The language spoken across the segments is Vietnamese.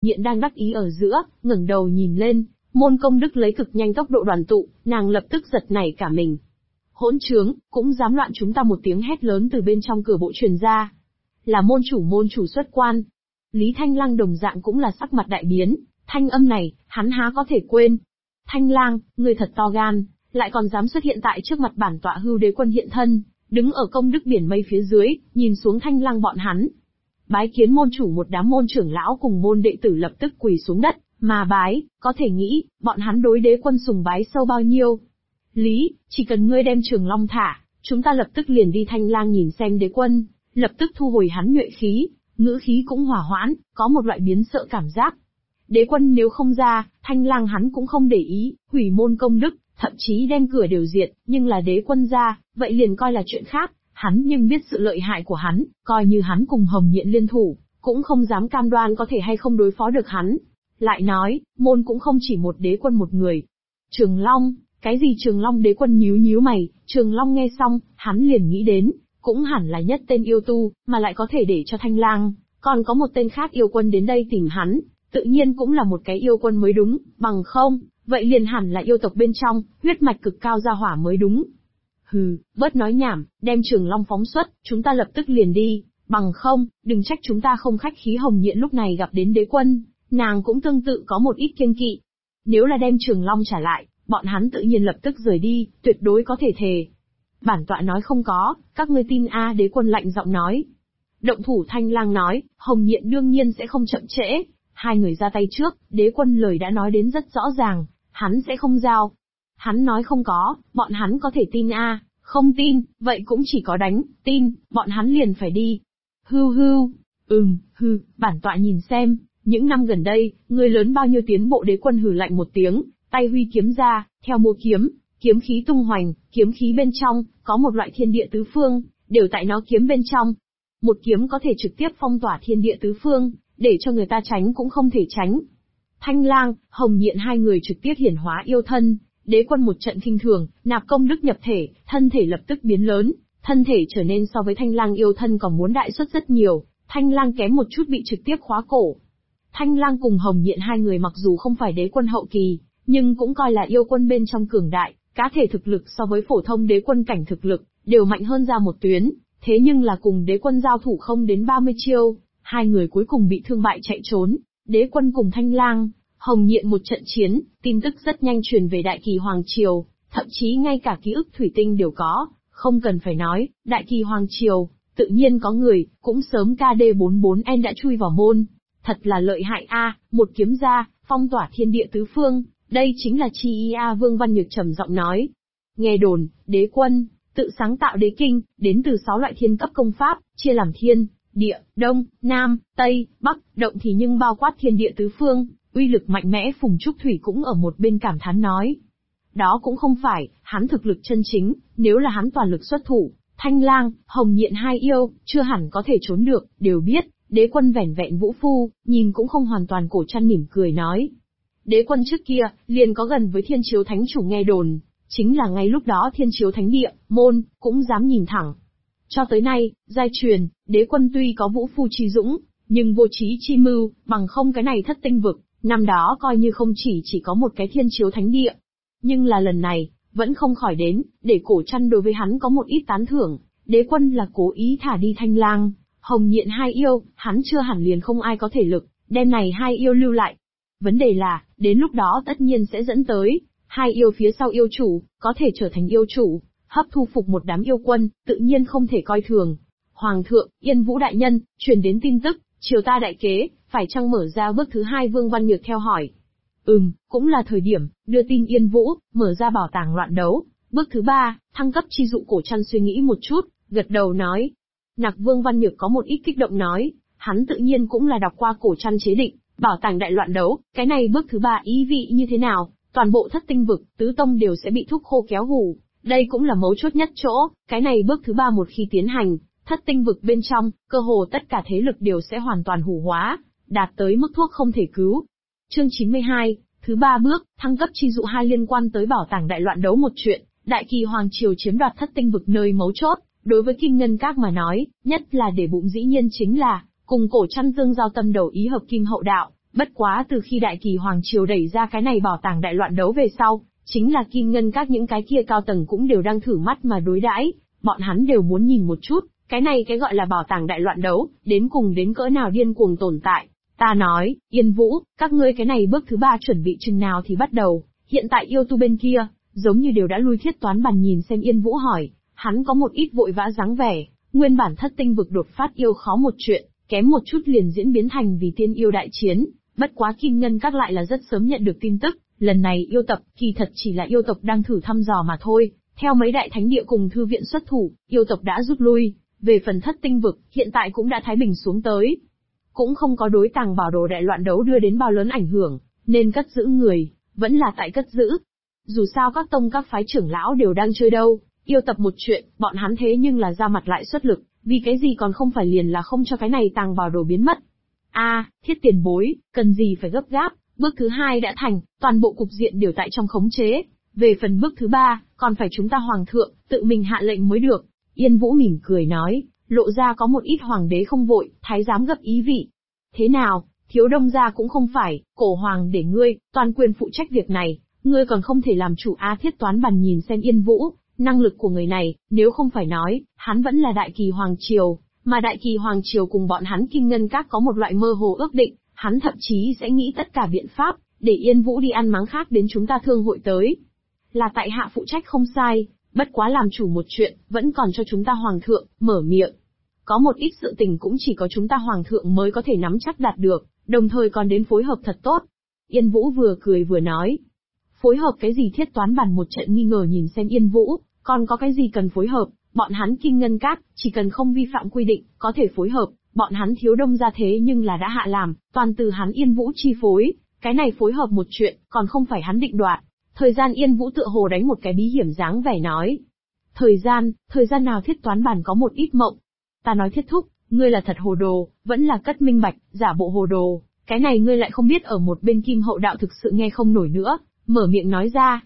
Nghiện đang đắc ý ở giữa, ngẩng đầu nhìn lên, Môn Công Đức lấy cực nhanh tốc độ đoàn tụ, nàng lập tức giật nảy cả mình. Hỗn trướng, cũng dám loạn chúng ta, một tiếng hét lớn từ bên trong cửa bộ truyền ra. Là môn chủ xuất quan. Lý Thanh Lang đồng dạng cũng là sắc mặt đại biến, thanh âm này, hắn há có thể quên. Thanh Lang, ngươi thật to gan, lại còn dám xuất hiện tại trước mặt bản tọa Hưu Đế Quân hiện thân, đứng ở công đức biển mây phía dưới, nhìn xuống Thanh Lang bọn hắn. Bái kiến môn chủ, một đám môn trưởng lão cùng môn đệ tử lập tức quỳ xuống đất, mà bái, có thể nghĩ, bọn hắn đối Đế Quân sùng bái sâu bao nhiêu. Lý, chỉ cần ngươi đem Trường Long thả, chúng ta lập tức liền đi. Thanh Lang nhìn xem Đế Quân, lập tức thu hồi hắn nhuệ khí, ngữ khí cũng hỏa hoãn, có một loại biến sợ cảm giác. Đế Quân nếu không ra, Thanh Lang hắn cũng không để ý, hủy môn công đức, thậm chí đem cửa đều diệt, nhưng là Đế Quân ra, vậy liền coi là chuyện khác. Hắn nhưng biết sự lợi hại của hắn, coi như hắn cùng Hồng Nhện liên thủ, cũng không dám cam đoan có thể hay không đối phó được hắn. Lại nói, môn cũng không chỉ một Đế Quân một người. Trường Long, cái gì Trường Long? Đế Quân nhíu nhíu mày. Trường Long nghe xong, hắn liền nghĩ đến, cũng hẳn là nhất tên yêu tu, mà lại có thể để cho Thanh Lang, còn có một tên khác yêu quân đến đây tìm hắn, tự nhiên cũng là một cái yêu quân mới đúng, bằng không, vậy liền hẳn là yêu tộc bên trong, huyết mạch cực cao gia hỏa mới đúng. Hừ, bớt nói nhảm, đem Trường Long phóng xuất, chúng ta lập tức liền đi, bằng không, đừng trách chúng ta không khách khí. Hồng Nhện lúc này gặp đến Đế Quân, nàng cũng tương tự có một ít kiêng kỵ. Nếu là đem Trường Long trả lại, bọn hắn tự nhiên lập tức rời đi, tuyệt đối có thể thề. Bản tọa nói không có, các ngươi tin a? Đế Quân lạnh giọng nói. Động thủ. Thanh Lang nói, Hồng Nhện đương nhiên sẽ không chậm trễ. Hai người ra tay trước, Đế Quân lời đã nói đến rất rõ ràng, hắn sẽ không giao. Hắn nói không có, bọn hắn có thể tin a? Không tin, vậy cũng chỉ có đánh, tin, bọn hắn liền phải đi. Hưu, bản tọa nhìn xem, những năm gần đây, người lớn bao nhiêu tiến bộ. Đế Quân hừ lạnh một tiếng, tay huy kiếm ra, theo mua kiếm, kiếm khí tung hoành, kiếm khí bên trong, có một loại thiên địa tứ phương, đều tại nó kiếm bên trong. Một kiếm có thể trực tiếp phong tỏa thiên địa tứ phương, để cho người ta tránh cũng không thể tránh. Thanh Lang, Hồng Nhện hai người trực tiếp hiển hóa yêu thân, Đế Quân một trận khinh thường, nạp công đức nhập thể, thân thể lập tức biến lớn, thân thể trở nên so với Thanh Lang yêu thân còn muốn đại suất rất nhiều, Thanh Lang kém một chút bị trực tiếp khóa cổ. Thanh Lang cùng Hồng Nhện hai người mặc dù không phải Đế Quân hậu kỳ, nhưng cũng coi là yêu quân bên trong cường đại, cá thể thực lực so với phổ thông Đế Quân cảnh thực lực, đều mạnh hơn ra một tuyến, thế nhưng là cùng Đế Quân giao thủ không đến 30 chiêu, hai người cuối cùng bị thương bại chạy trốn. Đế Quân cùng Thanh Lang, Hồng Nhện một trận chiến, tin tức rất nhanh truyền về Đại Kỳ Hoàng Triều, thậm chí ngay cả ký ức thủy tinh đều có, không cần phải nói, Đại Kỳ Hoàng Triều, tự nhiên có người, cũng sớm KD44N đã chui vào môn. Thật là lợi hại a, một kiếm ra, phong tỏa thiên địa tứ phương, đây chính là chi ý a. Vương Văn Nhược trầm giọng nói. Nghe đồn, Đế Quân tự sáng tạo đế kinh, đến từ 6 loại thiên cấp công pháp, chia làm thiên, địa, đông, nam, tây, bắc, động thì nhưng bao quát thiên địa tứ phương, uy lực mạnh mẽ. Phùng Trúc Thủy cũng ở một bên cảm thán nói. Đó cũng không phải, hắn thực lực chân chính, nếu là hắn toàn lực xuất thủ, Thanh Lang, Hồng Nhện hai yêu, chưa hẳn có thể trốn được, đều biết, Đế Quân vẻn vẹn vũ phu, nhìn cũng không hoàn toàn. Cổ Trăn mỉm cười nói. Đế Quân trước kia, liền có gần với Thiên Chiếu Thánh Chủ, nghe đồn, chính là ngay lúc đó Thiên Chiếu Thánh Địa, môn, cũng dám nhìn thẳng. Cho tới nay, giai truyền, Đế Quân tuy có vũ phu chi dũng, nhưng vô trí chi mưu, bằng không cái này thất tinh vực, năm đó coi như không chỉ có một cái Thiên Chiếu Thánh Địa. Nhưng là lần này, vẫn không khỏi đến, để Cổ Trăn đối với hắn có một ít tán thưởng. Đế Quân là cố ý thả đi Thanh Lang, Hồng Nhện hai yêu, hắn chưa hẳn liền không ai có thể lực, đem này hai yêu lưu lại. Vấn đề là, đến lúc đó tất nhiên sẽ dẫn tới, hai yêu phía sau yêu chủ, có thể trở thành yêu chủ, hấp thu phục một đám yêu quân, tự nhiên không thể coi thường. Hoàng thượng, Yên Vũ đại nhân, truyền đến tin tức, triều ta đại kế, phải chăng mở ra bước thứ 2? Vương Văn Nhược theo hỏi. Cũng là thời điểm, đưa tin Yên Vũ, mở ra bảo tàng loạn đấu. Bước thứ 3, thăng cấp chi dụ. Cổ Trăn suy nghĩ một chút, gật đầu nói. Nặc Vương Văn Nhược có một ít kích động nói, hắn tự nhiên cũng là đọc qua Cổ Trăn chế định, bảo tàng đại loạn đấu, cái này bước thứ 3 ý vị như thế nào? Toàn bộ thất tinh vực, tứ tông đều sẽ bị thúc khô kéo hủ. Đây cũng là mấu chốt nhất chỗ, cái này bước thứ 3 một khi tiến hành, thất tinh vực bên trong, cơ hồ tất cả thế lực đều sẽ hoàn toàn hủ hóa, đạt tới mức thuốc không thể cứu. Chương 92, thứ 3 bước, thăng cấp chi dụ 2 liên quan tới bảo tàng đại loạn đấu một chuyện, Đại Kỳ Hoàng Triều chiếm đoạt thất tinh vực nơi mấu chốt, đối với Kim Ngân Các mà nói, nhất là để bụng dĩ nhiên chính là, cùng Cổ Trăn dương giao tâm đầu ý hợp kim hậu đạo, Bất quá từ khi Đại Kỳ Hoàng Triều đẩy ra cái này bảo tàng đại loạn đấu về sau, chính là Kim Ngân các những cái kia cao tầng cũng đều đang thử mắt mà đối đãi, bọn hắn đều muốn nhìn một chút, cái này cái gọi là bảo tàng đại loạn đấu, đến cùng đến cỡ nào điên cuồng tồn tại. Ta nói, Yên Vũ, các ngươi cái này bước thứ 3 chuẩn bị chừng nào thì bắt đầu, hiện tại yêu tu bên kia, giống như đều đã lui Thiết Toán Bàn nhìn xem Yên Vũ hỏi, hắn có một ít vội vã dáng vẻ, nguyên bản Thất Tinh vực đột phát yêu khó một chuyện, kém một chút liền diễn biến thành vì tiên yêu đại chiến, bất quá Kim Ngân các lại là rất sớm nhận được tin tức, lần này yêu tập kỳ thật chỉ là yêu tộc đang thử thăm dò mà thôi, theo mấy đại thánh địa cùng thư viện xuất thủ, yêu tộc đã rút lui, về phần Thất Tinh vực, hiện tại cũng đã thái bình xuống tới. Cũng không có đối tàng bảo đồ đại loạn đấu đưa đến bao lớn ảnh hưởng, nên cất giữ người, vẫn là tại cất giữ. Dù sao các tông các phái trưởng lão đều đang chơi đâu, yêu tập một chuyện, bọn hắn thế nhưng là ra mặt lại xuất lực, vì cái gì còn không phải liền là không cho cái này tàng bảo đồ biến mất. Thiết tiền bối, cần gì phải gấp gáp, bước thứ 2 đã thành, toàn bộ cục diện đều tại trong khống chế. Về phần bước thứ 3, còn phải chúng ta hoàng thượng, tự mình hạ lệnh mới được. Yên Vũ mỉm cười nói, lộ ra có một ít hoàng đế không vội, thái giám gấp ý vị. Thế nào, thiếu đông gia cũng không phải, cổ hoàng để ngươi, toàn quyền phụ trách việc này, ngươi còn không thể làm chủ. Thiết Toán Bàn nhìn xem Yên Vũ, năng lực của người này, nếu không phải nói, hắn vẫn là Đại Kỳ Hoàng Triều, mà Đại Kỳ Hoàng Triều cùng bọn hắn Kim Ngân các có một loại mơ hồ ước định, hắn thậm chí sẽ nghĩ tất cả biện pháp, để Yên Vũ đi ăn máng khác đến chúng ta thương hội tới. Là tại hạ phụ trách không sai, bất quá làm chủ một chuyện, vẫn còn cho chúng ta hoàng thượng, mở miệng. Có một ít sự tình cũng chỉ có chúng ta hoàng thượng mới có thể nắm chắc đạt được, đồng thời còn đến phối hợp thật tốt. Yên Vũ vừa cười vừa nói. Phối hợp cái gì? Thiết Toán Bàn một trận nghi ngờ nhìn xem Yên Vũ, còn có cái gì cần phối hợp, bọn hắn Kim Ngân các, chỉ cần không vi phạm quy định, có thể phối hợp, bọn hắn thiếu đông ra thế nhưng là đã hạ làm, toàn từ hắn Yên Vũ chi phối, cái này phối hợp một chuyện, còn không phải hắn định đoạt. Thời gian Yên Vũ tựa hồ đánh một cái bí hiểm dáng vẻ nói. Thời gian nào? Thiết Toán Bàn có một ít mộng. Ta nói Thiết thúc, ngươi là thật hồ đồ, vẫn là cất minh bạch, giả bộ hồ đồ, cái này ngươi lại không biết. Ở một bên Kim Hậu Đạo thực sự nghe không nổi nữa, mở miệng nói ra.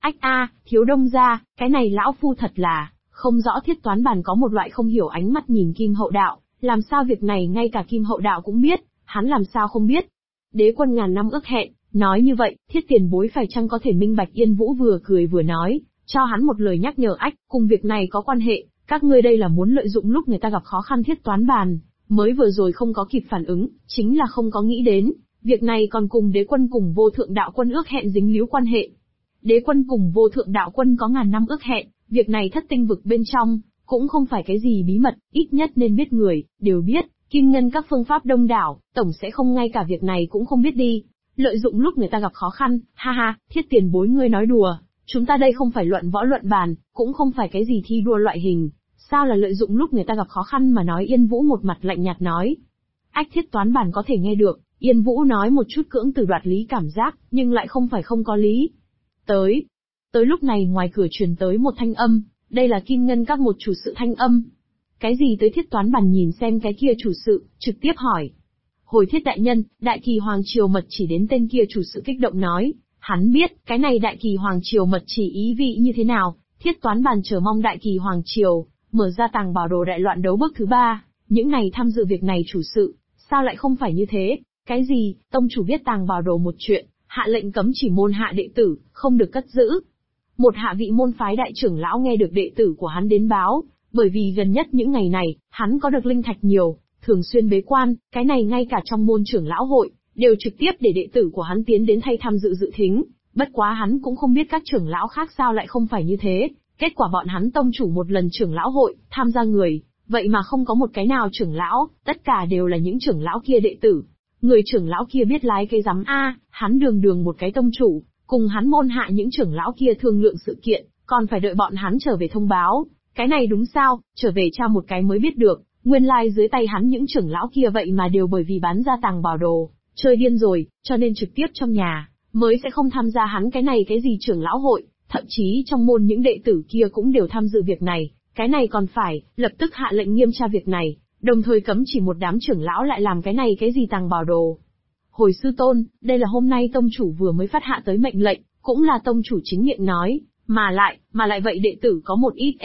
Thiếu đông gia, cái này lão phu thật là, không rõ. Thiết Toán Bàn có một loại không hiểu ánh mắt nhìn Kim Hậu Đạo, làm sao việc này ngay cả Kim Hậu Đạo cũng biết, hắn làm sao không biết. Đế quân ngàn năm ước hẹn, nói như vậy, Thiết tiền bối phải chăng có thể minh bạch? Yên Vũ vừa cười vừa nói, cho hắn một lời nhắc nhở. Cùng việc này có quan hệ, các ngươi đây là muốn lợi dụng lúc người ta gặp khó khăn. Thiết Toán Bàn mới vừa rồi không có kịp phản ứng, chính là không có nghĩ đến, việc này còn cùng đế quân cùng vô thượng đạo quân ước hẹn dính líu quan hệ. Đế quân cùng vô thượng đạo quân có ngàn năm ước hẹn, việc này Thất Tinh vực bên trong, cũng không phải cái gì bí mật, ít nhất nên biết người, đều biết, Kim Ngân các phương pháp đông đảo, tổng sẽ không ngay cả việc này cũng không biết đi. Lợi dụng lúc người ta gặp khó khăn, Thiết tiền bối ngươi nói đùa, chúng ta đây không phải luận võ luận bàn, cũng không phải cái gì thi đua loại hình, sao là lợi dụng lúc người ta gặp khó khăn mà nói? Yên Vũ một mặt lạnh nhạt nói. Thiết Toán Bàn có thể nghe được, Yên Vũ nói một chút cưỡng từ đoạt lý cảm giác, nhưng lại không phải không có lý. Tới lúc này ngoài cửa truyền tới một thanh âm, đây là Kim Ngân các một chủ sự thanh âm. Cái gì tới? Thiết Toán Bàn nhìn xem cái kia chủ sự, trực tiếp hỏi. Hồi Thiết đại nhân, Đại Kỳ Hoàng Triều mật chỉ đến. Tên kia chủ sự kích động nói, hắn biết, cái này Đại Kỳ Hoàng Triều mật chỉ ý vị như thế nào. Thiết Toán Bàn chờ mong Đại Kỳ Hoàng Triều mở ra tàng bảo đồ đại loạn đấu bước thứ 3, những này tham dự việc này chủ sự, sao lại không phải như thế? Cái gì? Tông chủ biết tàng bảo đồ một chuyện, hạ lệnh cấm chỉ môn hạ đệ tử, không được cất giữ. Một hạ vị môn phái đại trưởng lão nghe được đệ tử của hắn đến báo, bởi vì gần nhất những ngày này, hắn có được linh thạch nhiều, thường xuyên bế quan, cái này ngay cả trong môn trưởng lão hội, đều trực tiếp để đệ tử của hắn tiến đến thay tham dự dự thính. Bất quá hắn cũng không biết các trưởng lão khác sao lại không phải như thế. Kết quả bọn hắn tông chủ một lần trưởng lão hội, tham gia người, vậy mà không có một cái nào trưởng lão, tất cả đều là những trưởng lão kia đệ tử. Người trưởng lão kia biết lái cái rắm hắn đường một cái tông chủ, cùng hắn môn hạ những trưởng lão kia thương lượng sự kiện, còn phải đợi bọn hắn trở về thông báo. Cái này đúng sao? Trở về tra một cái mới biết được, nguyên lai dưới tay hắn những trưởng lão kia vậy mà đều bởi vì bán ra tàng bảo đồ, chơi điên rồi, cho nên trực tiếp trong nhà, mới sẽ không tham gia hắn cái này cái gì trưởng lão hội. Thậm chí trong môn những đệ tử kia cũng đều tham dự việc này, cái này còn phải, lập tức hạ lệnh nghiêm tra việc này, đồng thời cấm chỉ một đám trưởng lão lại làm cái này cái gì tàng bảo đồ. Hồi sư tôn, đây là hôm nay tông chủ vừa mới phát hạ tới mệnh lệnh, cũng là tông chủ chính miệng nói, mà lại vậy đệ tử có một ít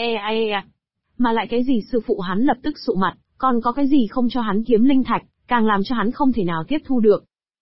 Mà lại cái gì? Sư phụ hắn lập tức sụ mặt, còn có cái gì không cho hắn kiếm linh thạch, càng làm cho hắn không thể nào tiếp thu được.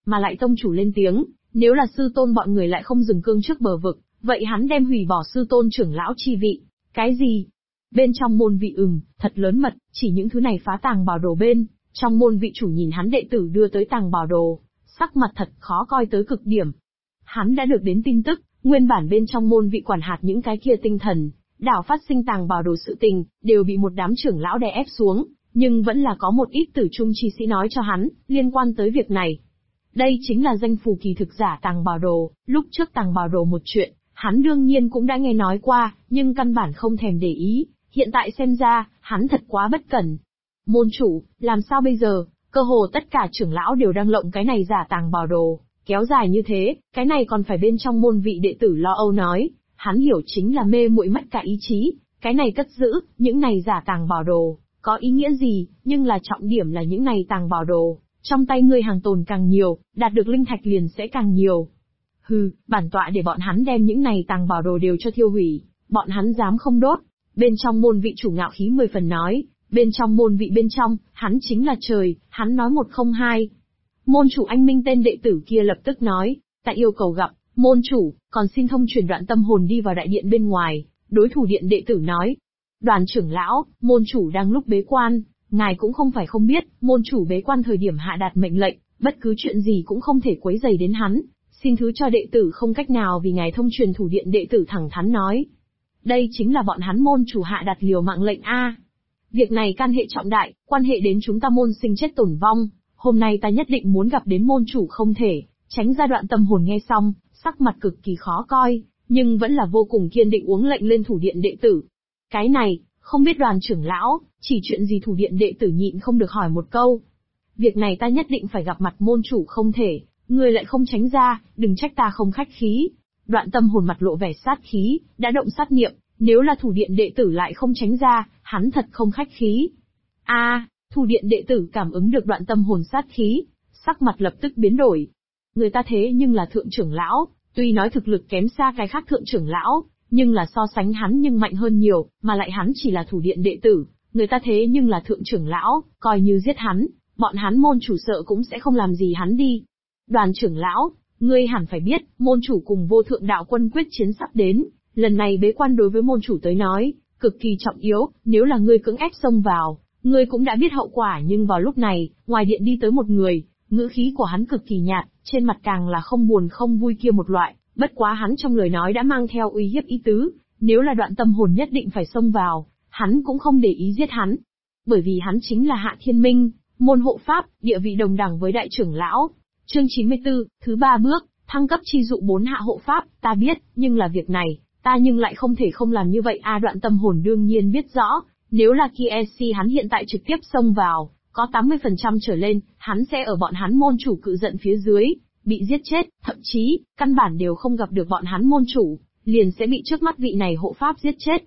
Mà lại tông chủ lên tiếng, nếu là sư tôn bọn người lại không dừng cương trước bờ vực, vậy hắn đem hủy bỏ sư tôn trưởng lão chi vị. Cái gì? Bên trong môn vị thật lớn mật, chỉ những thứ này phá tàng bảo đồ bên, trong môn vị chủ nhìn hắn đệ tử đưa tới tàng bảo đồ, sắc mặt thật khó coi tới cực điểm. Hắn đã được đến tin tức, nguyên bản bên trong môn vị quản hạt những cái kia tinh thần, đảo phát sinh tàng bảo đồ sự tình, đều bị một đám trưởng lão đè ép xuống, nhưng vẫn là có một ít tử trung chi sĩ nói cho hắn, liên quan tới việc này. Đây chính là danh phù kỳ thực giả tàng bảo đồ, lúc trước tàng bảo đồ một chuyện, hắn đương nhiên cũng đã nghe nói qua, nhưng căn bản không thèm để ý, hiện tại xem ra, hắn thật quá bất cẩn. Môn chủ, làm sao bây giờ, cơ hồ tất cả trưởng lão đều đang lộng cái này giả tàng bảo đồ, kéo dài như thế, cái này còn phải bên trong môn vị đệ tử lo âu nói, hắn hiểu chính là mê muội mất cả ý chí, cái này cất giữ, những này giả tàng bảo đồ, có ý nghĩa gì, nhưng là trọng điểm là những này tàng bảo đồ, trong tay ngươi hàng tồn càng nhiều, đạt được linh thạch liền sẽ càng nhiều. Hừ, bản tọa để bọn hắn đem những này tàng bảo đồ đều cho thiêu hủy, bọn hắn dám không đốt. Bên trong môn vị chủ ngạo khí 10 phần nói, bên trong môn vị bên trong, hắn chính là trời, hắn nói một không hai. Môn chủ anh minh tên đệ tử kia lập tức nói, tại yêu cầu gặp, môn chủ, còn xin thông truyền đoạn tâm hồn đi vào đại điện bên ngoài. Đối thủ điện đệ tử nói, Đoàn trưởng lão, môn chủ đang lúc bế quan, ngài cũng không phải không biết, môn chủ bế quan thời điểm hạ đạt mệnh lệnh, bất cứ chuyện gì cũng không thể quấy rầy đến hắn, xin thứ cho đệ tử không cách nào vì ngài thông truyền. Thủ điện đệ tử thẳng thắn nói. Đây chính là bọn hắn môn chủ hạ đặt liều mạng lệnh a. Việc này can hệ trọng đại, quan hệ đến chúng ta môn sinh chết tổn vong, hôm nay ta nhất định muốn gặp đến môn chủ không thể. Tránh ra Đoạn Tâm Hồn nghe xong, sắc mặt cực kỳ khó coi, nhưng vẫn là vô cùng kiên định uống lệnh lên thủ điện đệ tử. Cái này, không biết Đoàn trưởng lão, chỉ chuyện gì? Thủ điện đệ tử nhịn không được hỏi một câu. Việc này ta nhất định phải gặp mặt môn chủ không thể, ngươi lại không tránh ra, đừng trách ta không khách khí. Đoạn Tâm Hồn mặt lộ vẻ sát khí, đã động sát niệm, nếu là thủ điện đệ tử lại không tránh ra, hắn thật không khách khí. Thủ điện đệ tử cảm ứng được Đoạn Tâm Hồn sát khí, sắc mặt lập tức biến đổi. Người ta thế nhưng là thượng trưởng lão, tuy nói thực lực kém xa cái khác thượng trưởng lão, nhưng là so sánh hắn nhưng mạnh hơn nhiều, mà lại hắn chỉ là thủ điện đệ tử, người ta thế nhưng là thượng trưởng lão, coi như giết hắn, bọn hắn môn chủ sợ cũng sẽ không làm gì hắn đi. Đoàn trưởng lão, ngươi hẳn phải biết, môn chủ cùng vô thượng đạo quân quyết chiến sắp đến, lần này bế quan đối với môn chủ tới nói, cực kỳ trọng yếu, nếu là ngươi cưỡng ép xông vào, ngươi cũng đã biết hậu quả. Nhưng vào lúc này, ngoài điện đi tới một người, ngữ khí của hắn cực kỳ nhạt, trên mặt càng là không buồn không vui kia một loại, bất quá hắn trong lời nói đã mang theo uy hiếp ý tứ, nếu là Đoạn Tâm Hồn nhất định phải xông vào, hắn cũng không để ý giết hắn. Bởi vì hắn chính là Hạ Thiên Minh, môn hộ pháp, địa vị đồng đẳng với đại trưởng lão. Chương 94, thứ 3 bước, thăng cấp chi dụ 4 hạ hộ pháp, ta biết, nhưng là việc này, ta nhưng lại không thể không làm như vậy. Đoạn Tâm Hồn đương nhiên biết rõ, nếu là Kiesi hắn hiện tại trực tiếp xông vào, có 80% trở lên, hắn sẽ ở bọn hắn môn chủ cự giận phía dưới, bị giết chết, thậm chí, căn bản đều không gặp được bọn hắn môn chủ, liền sẽ bị trước mắt vị này hộ pháp giết chết.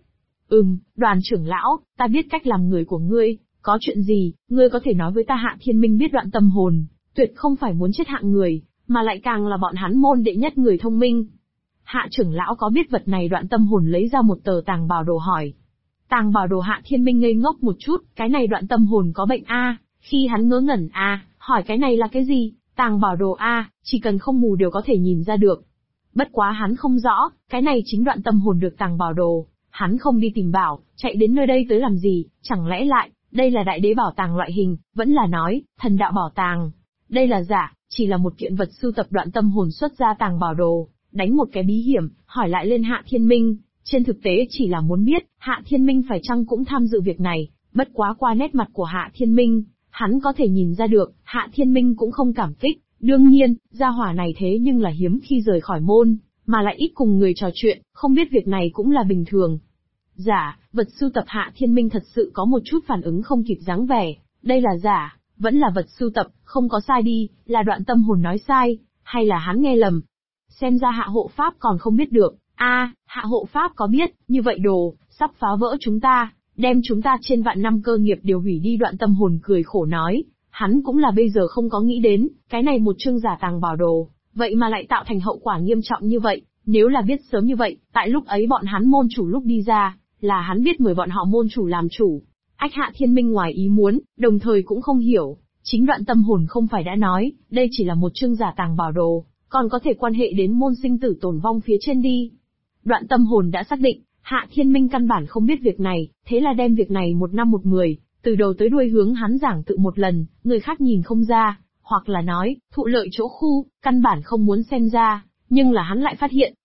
Đoàn trưởng lão, ta biết cách làm người của ngươi, có chuyện gì, ngươi có thể nói với ta. Hạ Thiên Minh biết Đoạn Tâm Hồn tuyệt không phải muốn chết hạng người, mà lại càng là bọn hắn môn đệ nhất người thông minh. Hạ trưởng lão có biết vật này? Đoạn Tâm Hồn lấy ra một tờ tàng bảo đồ hỏi. Tàng bảo đồ? Hạ Thiên Minh ngây ngốc một chút, cái này Đoạn Tâm Hồn có bệnh a? Khi hắn ngớ ngẩn hỏi cái này là cái gì? Tàng bảo đồ chỉ cần không mù đều có thể nhìn ra được. Bất quá hắn không rõ, cái này chính Đoạn Tâm Hồn được tàng bảo đồ, hắn không đi tìm bảo, chạy đến nơi đây tới làm gì? Chẳng lẽ lại, đây là đại đế bảo tàng loại hình, vẫn là nói, thần đạo bảo tàng? Đây là giả, chỉ là một kiện vật sưu tập. Đoạn Tâm Hồn xuất ra tàng bảo đồ, đánh một cái bí hiểm, hỏi lại lên Hạ Thiên Minh, trên thực tế chỉ là muốn biết, Hạ Thiên Minh phải chăng cũng tham dự việc này, bất quá qua nét mặt của Hạ Thiên Minh, hắn có thể nhìn ra được, Hạ Thiên Minh cũng không cảm kích, đương nhiên, gia hỏa này thế nhưng là hiếm khi rời khỏi môn, mà lại ít cùng người trò chuyện, không biết việc này cũng là bình thường. Giả, vật sưu tập? Hạ Thiên Minh thật sự có một chút phản ứng không kịp dáng vẻ, đây là giả, vẫn là vật sưu tập, không có sai đi, là Đoạn Tâm Hồn nói sai, hay là hắn nghe lầm? Xem ra Hạ hộ pháp còn không biết được. Hạ hộ pháp có biết, như vậy đồ, sắp phá vỡ chúng ta, đem chúng ta trên vạn năm cơ nghiệp đều hủy đi. Đoạn Tâm Hồn cười khổ nói, hắn cũng là bây giờ không có nghĩ đến, cái này một chương giả tàng bảo đồ, vậy mà lại tạo thành hậu quả nghiêm trọng như vậy, nếu là biết sớm như vậy, tại lúc ấy bọn hắn môn chủ lúc đi ra, là hắn biết mời bọn họ môn chủ làm chủ. Hạ Thiên Minh ngoài ý muốn, đồng thời cũng không hiểu, Chính Đoạn Tâm Hồn không phải đã nói, đây chỉ là một chương giả tàng bảo đồ, còn có thể quan hệ đến môn sinh tử tồn vong phía trên đi. Đoạn Tâm Hồn đã xác định, Hạ Thiên Minh căn bản không biết việc này, thế là đem việc này một năm một mười, từ đầu tới đuôi hướng hắn giảng tự một lần, người khác nhìn không ra, hoặc là nói, thụ lợi chỗ khu, căn bản không muốn xem ra, nhưng là hắn lại phát hiện.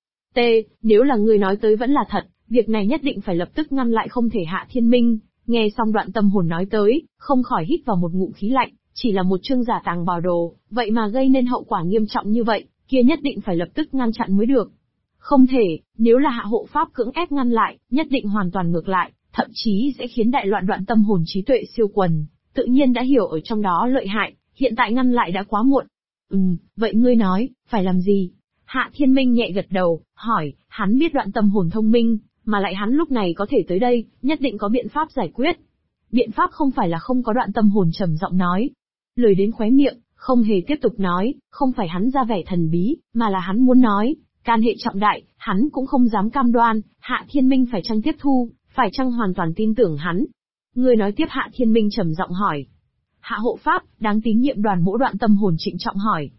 Nếu là người nói tới vẫn là thật, việc này nhất định phải lập tức ngăn lại không thể. Hạ Thiên Minh, nghe xong Đoạn Tâm Hồn nói tới, không khỏi hít vào một ngụm khí lạnh, chỉ là một chương giả tàng bảo đồ, vậy mà gây nên hậu quả nghiêm trọng như vậy, kia nhất định phải lập tức ngăn chặn mới được. Không thể, nếu là Hạ hộ pháp cưỡng ép ngăn lại, nhất định hoàn toàn ngược lại, thậm chí sẽ khiến đại loạn. Đoạn Tâm Hồn trí tuệ siêu quần, tự nhiên đã hiểu ở trong đó lợi hại, hiện tại ngăn lại đã quá muộn. Vậy ngươi nói, phải làm gì? Hạ Thiên Minh nhẹ gật đầu, hỏi, hắn biết Đoạn Tâm Hồn thông minh, mà lại hắn lúc này có thể tới đây, nhất định có biện pháp giải quyết. Biện pháp không phải là không có. Đoạn Tâm Hồn trầm giọng nói. Lời đến khóe miệng, không hề tiếp tục nói, không phải hắn ra vẻ thần bí, mà là hắn muốn nói, can hệ trọng đại, hắn cũng không dám cam đoan, Hạ Thiên Minh phải chăng tiếp thu, phải chăng hoàn toàn tin tưởng hắn. Người nói tiếp. Hạ Thiên Minh trầm giọng hỏi. Hạ hộ pháp, đáng tín nhiệm Đoàn mỗ. Đoạn Tâm Hồn trịnh trọng hỏi.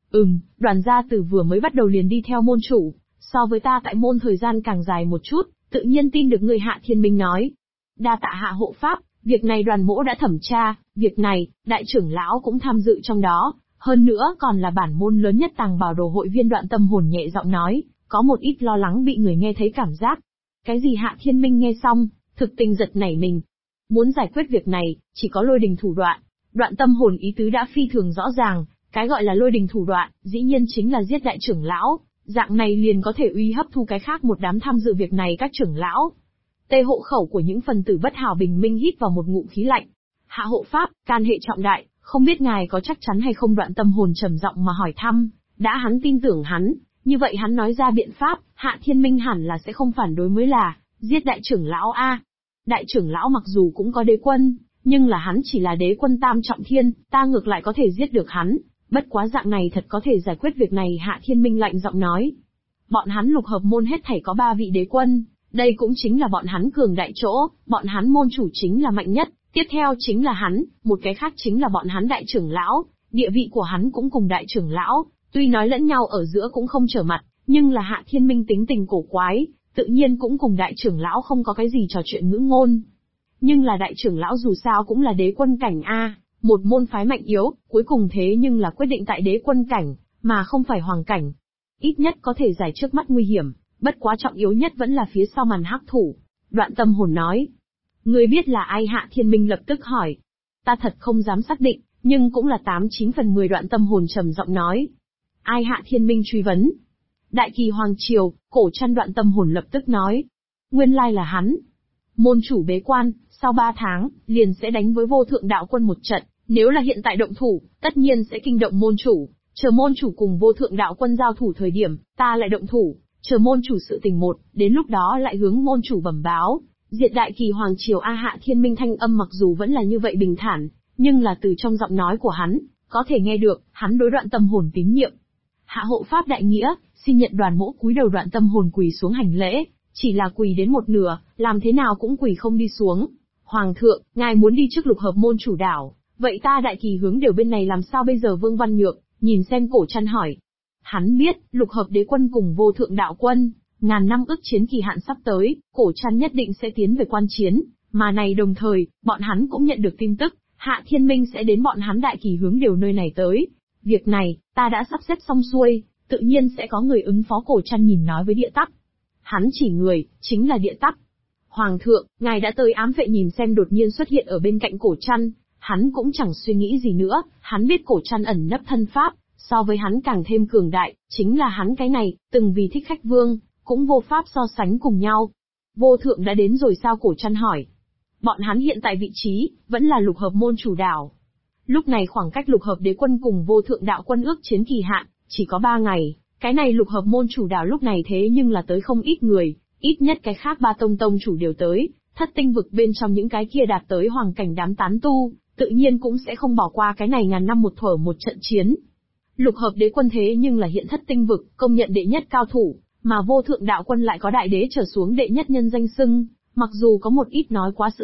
Đoàn gia từ vừa mới bắt đầu liền đi theo môn chủ, so với ta tại môn thời gian càng dài một chút, tự nhiên tin được người. Hạ Thiên Minh nói. Đa tạ Hạ hộ pháp, việc này Đoàn mỗ đã thẩm tra, việc này, đại trưởng lão cũng tham dự trong đó, hơn nữa còn là bản môn lớn nhất tàng bảo đồ hội viên. Đoạn Tâm Hồn nhẹ giọng nói, có một ít lo lắng bị người nghe thấy cảm giác. Cái gì? Hạ Thiên Minh nghe xong, thực tình giật nảy mình. Muốn giải quyết việc này, chỉ có lôi đình thủ đoạn. Đoạn Tâm Hồn ý tứ đã phi thường rõ ràng, cái gọi là lôi đình thủ đoạn, dĩ nhiên chính là giết đại trưởng lão, dạng này liền có thể uy hấp thu cái khác một đám tham dự việc này các trưởng lão. Hộ khẩu của những phần tử bất hảo bình minh hít vào một ngụm khí lạnh. Hạ hộ pháp, can hệ trọng đại, không biết ngài có chắc chắn hay không? Đoạn Tâm Hồn trầm giọng mà hỏi thăm, đã hắn tin tưởng hắn, như vậy hắn nói ra biện pháp, Hạ Thiên Minh hẳn là sẽ không phản đối mới là, giết đại trưởng lão a. Đại trưởng lão mặc dù cũng có đế quân, nhưng là hắn chỉ là đế quân tam trọng thiên, ta ngược lại có thể giết được hắn, bất quá dạng này thật có thể giải quyết việc này. Hạ Thiên Minh lạnh giọng nói. Bọn hắn Lục Hợp môn hết thảy có 3 vị đế quân, đây cũng chính là bọn hắn cường đại chỗ, bọn hắn môn chủ chính là mạnh nhất, tiếp theo chính là hắn, một cái khác chính là bọn hắn đại trưởng lão, địa vị của hắn cũng cùng đại trưởng lão, tuy nói lẫn nhau ở giữa cũng không trở mặt, nhưng là Hạ Thiên Minh tính tình cổ quái, tự nhiên cũng cùng đại trưởng lão không có cái gì trò chuyện ngữ ngôn. Nhưng là đại trưởng lão dù sao cũng là đế quân cảnh a, một môn phái mạnh yếu, cuối cùng thế nhưng là quyết định tại đế quân cảnh, mà không phải hoàng cảnh. Ít nhất có thể giải trước mắt nguy hiểm, bất quá trọng yếu nhất vẫn là phía sau màn hắc thủ. Đoạn Tâm Hồn nói. Ngươi biết là ai? Hạ Thiên Minh lập tức hỏi. Ta thật không dám xác định, nhưng cũng là 89 phần 10. Đoạn Tâm Hồn trầm giọng nói. Ai? Hạ Thiên Minh truy vấn. Đại Kỳ Hoàng Triều, Cổ Trăn. Đoạn Tâm Hồn lập tức nói. Nguyên lai là hắn. Môn chủ bế quan, sau 3 tháng, liền sẽ đánh với Vô Thượng Đạo Quân một trận, nếu là hiện tại động thủ, tất nhiên sẽ kinh động môn chủ, chờ môn chủ cùng Vô Thượng Đạo Quân giao thủ thời điểm, ta lại động thủ, chờ môn chủ sự tình một, đến lúc đó lại hướng môn chủ bẩm báo, diệt Đại Kỳ Hoàng Triều a. Hạ Thiên Minh thanh âm mặc dù vẫn là như vậy bình thản, nhưng là từ trong giọng nói của hắn, có thể nghe được, hắn đối Đoạn Tâm Hồn tín nhiệm. Hạ hộ pháp đại nghĩa, xin nhận Đoàn mỗ cúi đầu. Đoạn Tâm Hồn quỳ xuống hành lễ, chỉ là quỳ đến một nửa, làm thế nào cũng quỳ không đi xuống. Hoàng thượng, ngài muốn đi trước Lục Hợp môn chủ đảo, vậy ta Đại Kỳ hướng đều bên này làm sao bây giờ? Vương Văn Nhược, nhìn xem Cổ Trăn hỏi. Hắn biết, Lục Hợp đế quân cùng Vô Thượng Đạo Quân, ngàn năm ức chiến kỳ hạn sắp tới, Cổ Trăn nhất định sẽ tiến về quan chiến, mà này đồng thời, bọn hắn cũng nhận được tin tức, Hạ Thiên Minh sẽ đến bọn hắn Đại Kỳ hướng đều nơi này tới. Việc này, ta đã sắp xếp xong xuôi, tự nhiên sẽ có người ứng phó. Cổ Trăn nhìn nói với Địa Tắc. Hắn chỉ người, chính là Địa Tắc. Hoàng thượng, ngài đã tới ám vệ. Nhìn xem đột nhiên xuất hiện ở bên cạnh Cổ Trăn, hắn cũng chẳng suy nghĩ gì nữa, hắn biết Cổ Trăn ẩn nấp thân pháp, so với hắn càng thêm cường đại, chính là hắn cái này, từng vì thích khách vương, cũng vô pháp so sánh cùng nhau. Vô thượng đã đến rồi sao? Cổ Trăn hỏi. Bọn hắn hiện tại vị trí, vẫn là Lục Hợp môn chủ đảo. Lúc này khoảng cách Lục Hợp đế quân cùng Vô Thượng Đạo Quân ước chiến kỳ hạn, chỉ có 3 ngày, cái này Lục Hợp môn chủ đảo lúc này thế nhưng là tới không ít người, ít nhất cái khác 3 tông chủ đều tới, Thất Tinh vực bên trong những cái kia đạt tới hoàng cảnh đám tán tu, tự nhiên cũng sẽ không bỏ qua cái này ngàn năm một thuở một trận chiến. Lục Hợp đế quân thế nhưng là hiện Thất Tinh vực công nhận đệ nhất cao thủ, mà Vô Thượng Đạo Quân lại có đại đế trở xuống đệ nhất nhân danh xưng, mặc dù có một ít nói quá sự thật,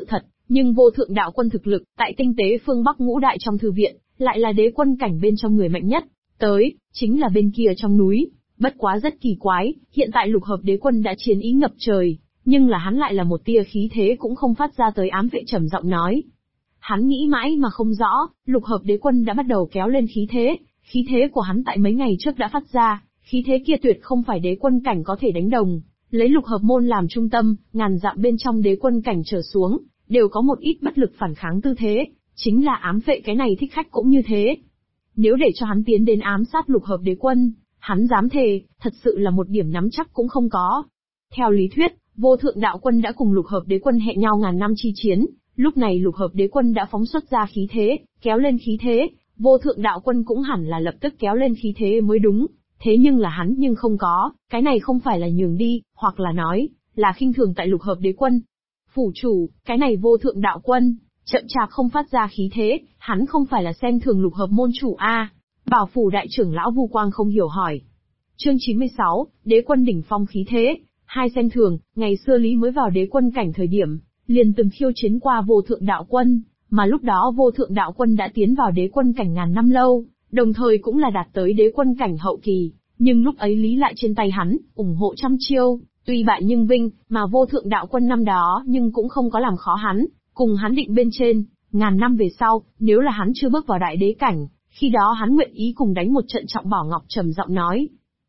Nhưng vô thượng đạo quân thực lực, tại tinh tế phương Bắc ngũ đại trong thư viện, lại là đế quân cảnh bên trong người mạnh nhất. Tới, chính là bên kia trong núi. Bất quá rất kỳ quái, hiện tại lục hợp đế quân đã chiến ý ngập trời, nhưng là hắn lại là một tia khí thế cũng không phát ra tới. Ám vệ trầm giọng nói. Hắn nghĩ mãi mà không rõ, lục hợp đế quân đã bắt đầu kéo lên khí thế của hắn tại mấy ngày trước đã phát ra, khí thế kia tuyệt không phải đế quân cảnh có thể đánh đồng. Lấy lục hợp môn làm trung tâm, ngàn dặm bên trong đế quân cảnh trở xuống, đều có một ít bất lực phản kháng tư thế, chính là ám vệ cái này thích khách cũng như thế. Nếu để cho hắn tiến đến ám sát lục hợp đế quân, hắn dám thề, thật sự là một điểm nắm chắc cũng không có. Theo lý thuyết, vô thượng đạo quân đã cùng lục hợp đế quân hẹn nhau ngàn năm chi chiến, lúc này lục hợp đế quân đã phóng xuất ra khí thế, kéo lên khí thế, vô thượng đạo quân cũng hẳn là lập tức kéo lên khí thế mới đúng. Thế nhưng là hắn nhưng không có, cái này không phải là nhường đi, hoặc là nói, là khinh thường tại lục hợp đế quân. Phủ chủ, cái này vô thượng đạo quân, chậm chạp không phát ra khí thế, hắn không phải là xem thường lục hợp môn chủ a? Bảo phủ đại trưởng lão Vu Quang không hiểu hỏi. Chương 96, đế quân đỉnh phong khí thế, hai xem thường, ngày xưa Lý mới vào đế quân cảnh thời điểm, liền từng khiêu chiến qua vô thượng đạo quân, mà lúc đó vô thượng đạo quân đã tiến vào đế quân cảnh ngàn năm lâu, đồng thời cũng là đạt tới đế quân cảnh hậu kỳ, nhưng lúc ấy Lý lại trên tay hắn, ủng hộ trăm chiêu, tuy bại nhưng vinh, mà vô thượng đạo quân năm đó nhưng cũng không có làm khó hắn, cùng hắn định bên trên, ngàn năm về sau, nếu là hắn chưa bước vào đại đế cảnh, khi đó hắn nguyện ý cùng đánh một trận. Trọng Bảo Ngọc trầm giọng nói.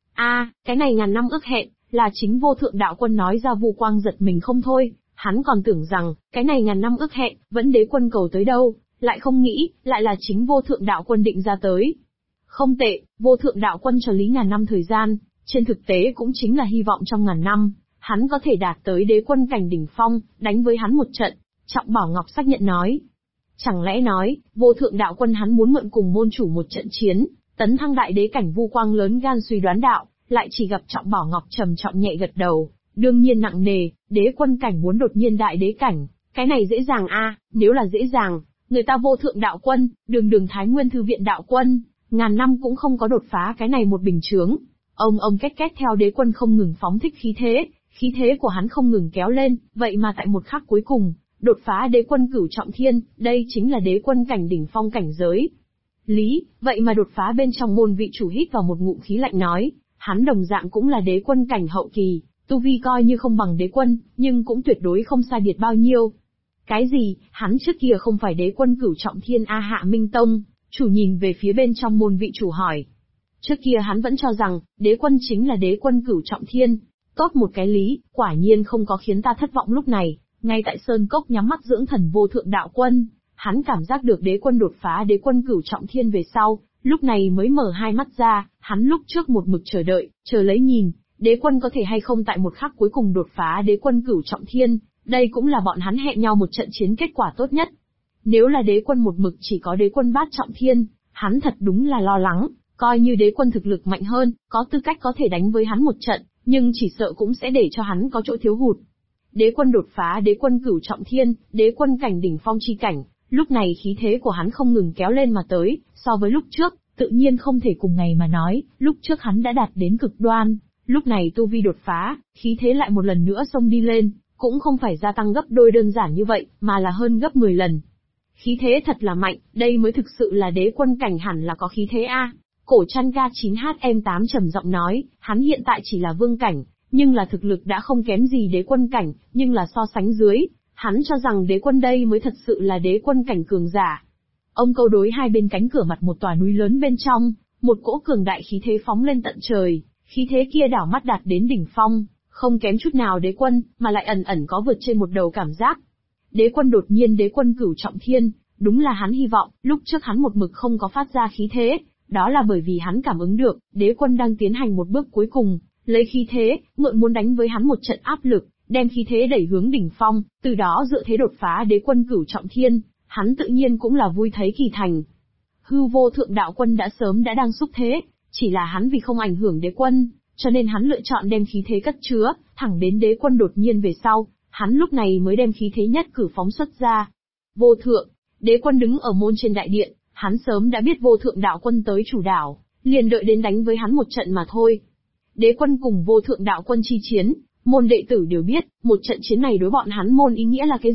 Cái này ngàn năm ước hẹn, là chính vô thượng đạo quân nói ra. Vu Quang giật mình không thôi, hắn còn tưởng rằng, cái này ngàn năm ước hẹn, vẫn đế quân cầu tới đâu, lại không nghĩ, lại là chính vô thượng đạo quân định ra tới. Không tệ, vô thượng đạo quân cho Lý ngàn năm thời gian, trên thực tế cũng chính là hy vọng trong ngàn năm, hắn có thể đạt tới đế quân cảnh đỉnh phong, đánh với hắn một trận. Trọng Bảo Ngọc xác nhận nói. Chẳng lẽ nói, vô thượng đạo quân hắn muốn mượn cùng môn chủ một trận chiến, tấn thăng đại đế cảnh? Vu Quang lớn gan suy đoán đạo, lại chỉ gặp Trọng Bảo Ngọc trầm trọng nhẹ gật đầu, đương nhiên nặng nề, đế quân cảnh muốn đột nhiên đại đế cảnh, cái này dễ dàng nếu là dễ dàng, người ta vô thượng đạo quân, đường Thái Nguyên thư viện đạo quân, ngàn năm cũng không có đột phá cái này một bình chướng. Ông két két theo đế quân không ngừng phóng thích khí thế của hắn không ngừng kéo lên, vậy mà tại một khắc cuối cùng, đột phá đế quân cửu trọng thiên, đây chính là đế quân cảnh đỉnh phong cảnh giới. Lý, vậy mà đột phá bên trong môn vị chủ hít vào một ngụm khí lạnh nói, hắn đồng dạng cũng là đế quân cảnh hậu kỳ, tu vi coi như không bằng đế quân, nhưng cũng tuyệt đối không sai biệt bao nhiêu. Cái gì, hắn trước kia không phải đế quân cửu trọng thiên Hạ Minh Tông, chủ nhìn về phía bên trong môn vị chủ hỏi. Trước kia hắn vẫn cho rằng, đế quân chính là đế quân cửu trọng thiên, tốt một cái Lý, quả nhiên không có khiến ta thất vọng. Lúc này, ngay tại Sơn Cốc nhắm mắt dưỡng thần vô thượng đạo quân, hắn cảm giác được đế quân đột phá đế quân cửu trọng thiên về sau, lúc này mới mở hai mắt ra, hắn lúc trước một mực chờ đợi, chờ lấy nhìn, đế quân có thể hay không tại một khắc cuối cùng đột phá đế quân cửu trọng thiên, đây cũng là bọn hắn hẹn nhau một trận chiến kết quả tốt nhất. Nếu là đế quân một mực chỉ có đế quân bát trọng thiên, hắn thật đúng là lo lắng, coi như đế quân thực lực mạnh hơn, có tư cách có thể đánh với hắn một trận, nhưng chỉ sợ cũng sẽ để cho hắn có chỗ thiếu hụt. Đế quân đột phá đế quân cửu trọng thiên, đế quân cảnh đỉnh phong chi cảnh, lúc này khí thế của hắn không ngừng kéo lên mà tới, so với lúc trước, tự nhiên không thể cùng ngày mà nói, lúc trước hắn đã đạt đến cực đoan, lúc này tu vi đột phá, khí thế lại một lần nữa xông đi lên, cũng không phải gia tăng gấp đôi đơn giản như vậy, mà là hơn gấp 10 lần. Khí thế thật là mạnh, đây mới thực sự là đế quân cảnh hẳn là có khí thế Cổ Trăn K9HM8 trầm giọng nói, hắn hiện tại chỉ là vương cảnh, nhưng là thực lực đã không kém gì đế quân cảnh, nhưng là so sánh dưới, hắn cho rằng đế quân đây mới thật sự là đế quân cảnh cường giả. Ông câu đối hai bên cánh cửa mặt một tòa núi lớn bên trong, một cỗ cường đại khí thế phóng lên tận trời, khí thế kia đảo mắt đạt đến đỉnh phong, không kém chút nào đế quân, mà lại ẩn ẩn có vượt trên một đầu cảm giác. Đế quân đột nhiên đế quân cửu trọng thiên, đúng là hắn hy vọng, lúc trước hắn một mực không có phát ra khí thế, đó là bởi vì hắn cảm ứng được, đế quân đang tiến hành một bước cuối cùng, lấy khí thế, mượn muốn đánh với hắn một trận áp lực, đem khí thế đẩy hướng đỉnh phong, từ đó dựa thế đột phá đế quân cửu trọng thiên, hắn tự nhiên cũng là vui thấy kỳ thành. Hư vô thượng đạo quân đã sớm đang xúc thế, chỉ là hắn vì không ảnh hưởng đế quân, cho nên hắn lựa chọn đem khí thế cất chứa, thẳng đến đế quân đột nhiên về sau, hắn lúc này mới đem khí thế nhất cử phóng xuất ra. Vô thượng, đế quân đứng ở môn trên đại điện, hắn sớm đã biết vô thượng đạo quân tới chủ đảo, liền đợi đến đánh với hắn một trận mà thôi. Đế quân cùng vô thượng đạo quân chi chiến, môn đệ tử đều biết, một trận chiến này đối bọn hắn môn ý nghĩa là cái gì,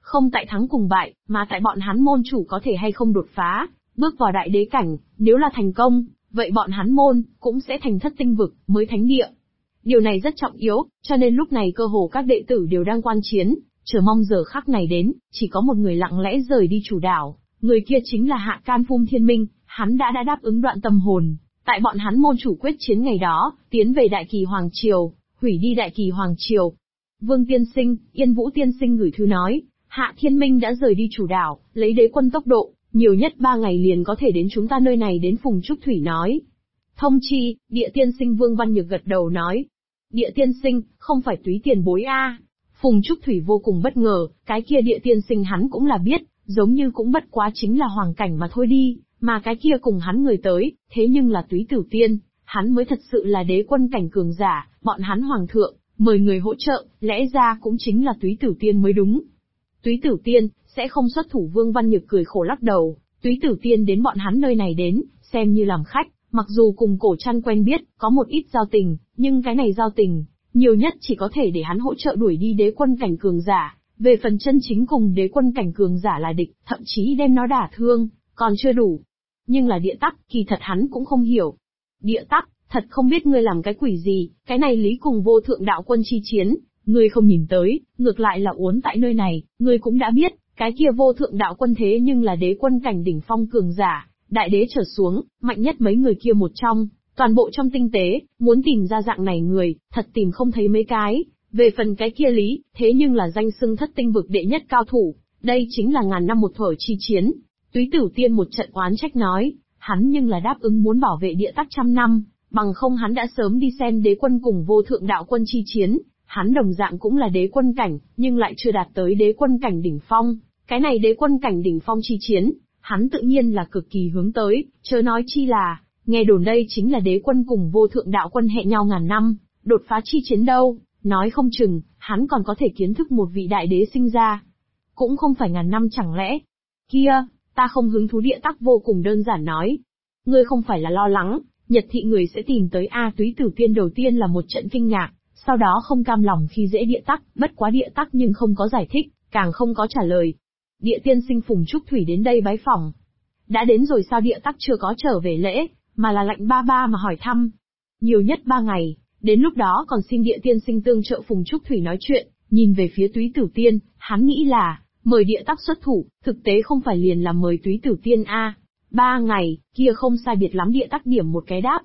Không tại thắng cùng bại, mà tại bọn hắn môn chủ có thể hay không đột phá, bước vào đại đế cảnh, nếu là thành công, vậy bọn hắn môn, cũng sẽ thành thất tinh vực, mới thánh địa. Điều này rất trọng yếu, cho nên lúc này cơ hồ các đệ tử đều đang quan chiến, chờ mong giờ khắc này đến, chỉ có một người lặng lẽ rời đi chủ đảo, người kia chính là Hạ Can Phum Thiên Minh, hắn đã đáp ứng đoạn tâm hồn, tại bọn hắn môn chủ quyết chiến ngày đó, tiến về Đại Kỳ Hoàng Triều, hủy đi Đại Kỳ Hoàng Triều. Vương Tiên Sinh, Yên Vũ Tiên Sinh gửi thư nói, Hạ Thiên Minh đã rời đi chủ đảo, lấy đế quân tốc độ, nhiều nhất 3 ngày liền có thể đến chúng ta nơi này đến. Phùng Trúc Thủy nói. Thông chi, Địa Tiên Sinh Vương Văn Nhược gật đầu nói. Địa Tiên Sinh, không phải Túy Tiền Bối a. Phùng Trúc Thủy vô cùng bất ngờ, cái kia Địa Tiên Sinh hắn cũng là biết, giống như cũng bất quá chính là hoàng cảnh mà thôi đi, mà cái kia cùng hắn người tới, thế nhưng là Túy Tử Tiên, hắn mới thật sự là đế quân cảnh cường giả, bọn hắn hoàng thượng, mời người hỗ trợ, lẽ ra cũng chính là Túy Tử Tiên mới đúng. Túy Tử Tiên, sẽ không xuất thủ. Vương Văn Nhược cười khổ lắc đầu, Túy Tử Tiên đến bọn hắn nơi này đến, xem như làm khách, mặc dù cùng Cổ Trăn quen biết, có một ít giao tình, nhưng cái này giao tình, nhiều nhất chỉ có thể để hắn hỗ trợ đuổi đi đế quân cảnh cường giả, về phần chân chính cùng đế quân cảnh cường giả là địch, thậm chí đem nó đả thương, còn chưa đủ. Nhưng là Địa Tắc, kỳ thật hắn cũng không hiểu. Địa Tắc, thật không biết ngươi làm cái quỷ gì, cái này lý cùng vô thượng đạo quân chi chiến, ngươi không nhìn tới, ngược lại là uốn tại nơi này, ngươi cũng đã biết, cái kia vô thượng đạo quân thế nhưng là đế quân cảnh đỉnh phong cường giả, đại đế trở xuống, mạnh nhất mấy người kia một trong, toàn bộ trong tinh tế, muốn tìm ra dạng này người, thật tìm không thấy mấy cái. Về phần cái kia lý, thế nhưng là danh xưng thất tinh vực đệ nhất cao thủ, đây chính là ngàn năm một thuở chi chiến. Túy Tử Tiên một trận oán trách nói, hắn nhưng là đáp ứng muốn bảo vệ Địa Tắc 100 năm, bằng không hắn đã sớm đi xem đế quân cùng vô thượng đạo quân chi chiến. Hắn đồng dạng cũng là đế quân cảnh, nhưng lại chưa đạt tới đế quân cảnh đỉnh phong. Cái này đế quân cảnh đỉnh phong chi chiến, hắn tự nhiên là cực kỳ hướng tới, chớ nói chi là, nghe đồn đây chính là đế quân cùng vô thượng đạo quân hẹn nhau ngàn năm, đột phá chi chiến đâu, nói không chừng, hắn còn có thể kiến thức một vị đại đế sinh ra. Cũng không phải ngàn năm chẳng lẽ. Kia, ta không hứng thú. Địa Tắc vô cùng đơn giản nói. Ngươi không phải là lo lắng, Nhật thị người sẽ tìm tới a. Túy Tử Tiên đầu tiên là một trận kinh ngạc, sau đó không cam lòng khi dễ Địa Tắc, bất quá Địa Tắc nhưng không có giải thích, càng không có trả lời. Địa Tiên Sinh Phùng Trúc Thủy đến đây bái phỏng. Đã đến rồi sao? Địa Tắc chưa có trở về lễ, mà là lạnh ba ba mà hỏi thăm. Nhiều nhất 3 ngày, đến lúc đó còn xin Địa Tiên Sinh tương trợ. Phùng Trúc Thủy nói chuyện, nhìn về phía Túy Tử Tiên, hắn nghĩ là, mời Địa Tắc xuất thủ, thực tế không phải liền là mời Túy Tử Tiên a. 3 ngày, kia không sai biệt lắm. Địa Tắc điểm một cái đáp.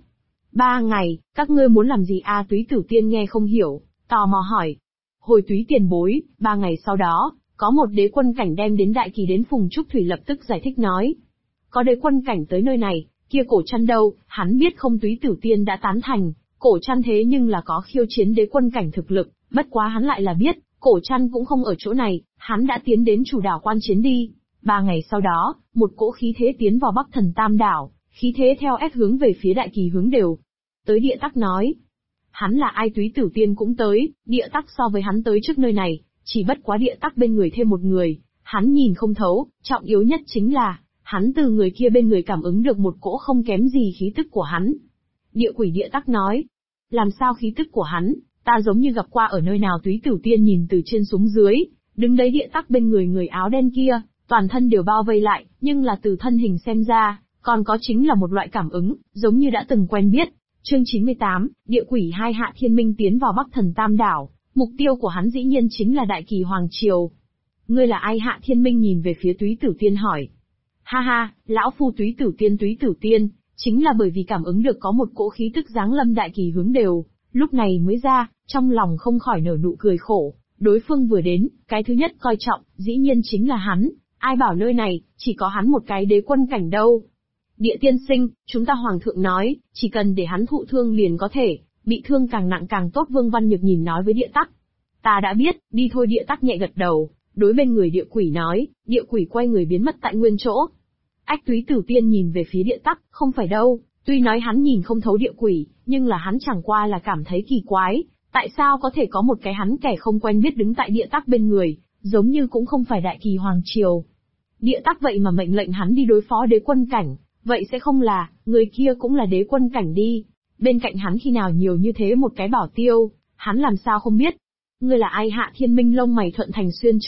3 ngày, các ngươi muốn làm gì a? Túy Tử Tiên nghe không hiểu, tò mò hỏi. Hồi Túy tiền bối, 3 ngày sau đó, có một đế quân cảnh đem đến Đại Kỳ đến. Phùng Trúc Thủy lập tức giải thích nói. Có đế quân cảnh tới nơi này, kia Cổ Trăn đâu? Hắn biết không? Túy Tử Tiên đã tán thành, Cổ Trăn thế nhưng là có khiêu chiến đế quân cảnh thực lực, bất quá hắn lại là biết, Cổ Trăn cũng không ở chỗ này, hắn đã tiến đến chủ đảo quan chiến đi. 3 ngày sau đó, một cỗ khí thế tiến vào Bắc Thần Tam đảo, khí thế theo S hướng về phía Đại Kỳ hướng đều. Tới. Địa Tắc nói. Hắn là ai? Túy Tử Tiên cũng tới. Địa Tắc so với hắn tới trước nơi này, chỉ bất quá Địa Tắc bên người thêm một người, hắn nhìn không thấu, trọng yếu nhất chính là, hắn từ người kia bên người cảm ứng được một cỗ không kém gì khí tức của hắn. Địa Quỷ. Địa Tắc nói. Làm sao khí tức của hắn, ta giống như gặp qua ở nơi nào? Túy Tử Tiên nhìn từ trên xuống dưới, đứng đấy Địa Tắc bên người người áo đen kia, toàn thân đều bao vây lại, nhưng là từ thân hình xem ra, còn có chính là một loại cảm ứng, giống như đã từng quen biết. Chương 98, Địa Quỷ 2. Hạ Thiên Minh tiến vào Bắc Thần Tam đảo, mục tiêu của hắn dĩ nhiên chính là Đại Kỳ Hoàng Triều. Ngươi là ai? Hạ Thiên Minh nhìn về phía Túy Tử Tiên hỏi. Ha ha, lão phu Túy Tử Tiên. Túy Tử Tiên, chính là bởi vì cảm ứng được có một cỗ khí tức giáng lâm Đại Kỳ hướng đều, lúc này mới ra, trong lòng không khỏi nở nụ cười khổ. Đối phương vừa đến, cái thứ nhất coi trọng, dĩ nhiên chính là hắn, ai bảo nơi này, chỉ có hắn một cái đế quân cảnh đâu. Địa Tiên Sinh, chúng ta Hoàng thượng nói, chỉ cần để hắn thụ thương liền có thể, bị thương càng nặng càng tốt. Vương Văn Nhược nhìn nói với Địa Tắc. Ta đã biết, đi thôi. Địa Tắc nhẹ gật đầu, đối bên người Địa Quỷ nói. Địa Quỷ quay người biến mất tại nguyên chỗ. Ách. Túy Tử Tiên nhìn về phía Địa Tắc, không phải đâu, tuy nói hắn nhìn không thấu Địa Quỷ, nhưng là hắn chẳng qua là cảm thấy kỳ quái, tại sao có thể có một cái hắn kẻ không quen biết đứng tại Địa Tắc bên người, giống như cũng không phải Đại Kỳ Hoàng Triều. Địa Tắc vậy mà mệnh lệnh hắn đi đối phó đế quân cảnh, vậy sẽ không là, người kia cũng là đế quân cảnh đi. Bên cạnh hắn khi nào nhiều như thế một cái bảo tiêu, hắn làm sao không biết. Ngươi là ai? Hạ Thiên Minh lông mày thuận thành xuyên chữ,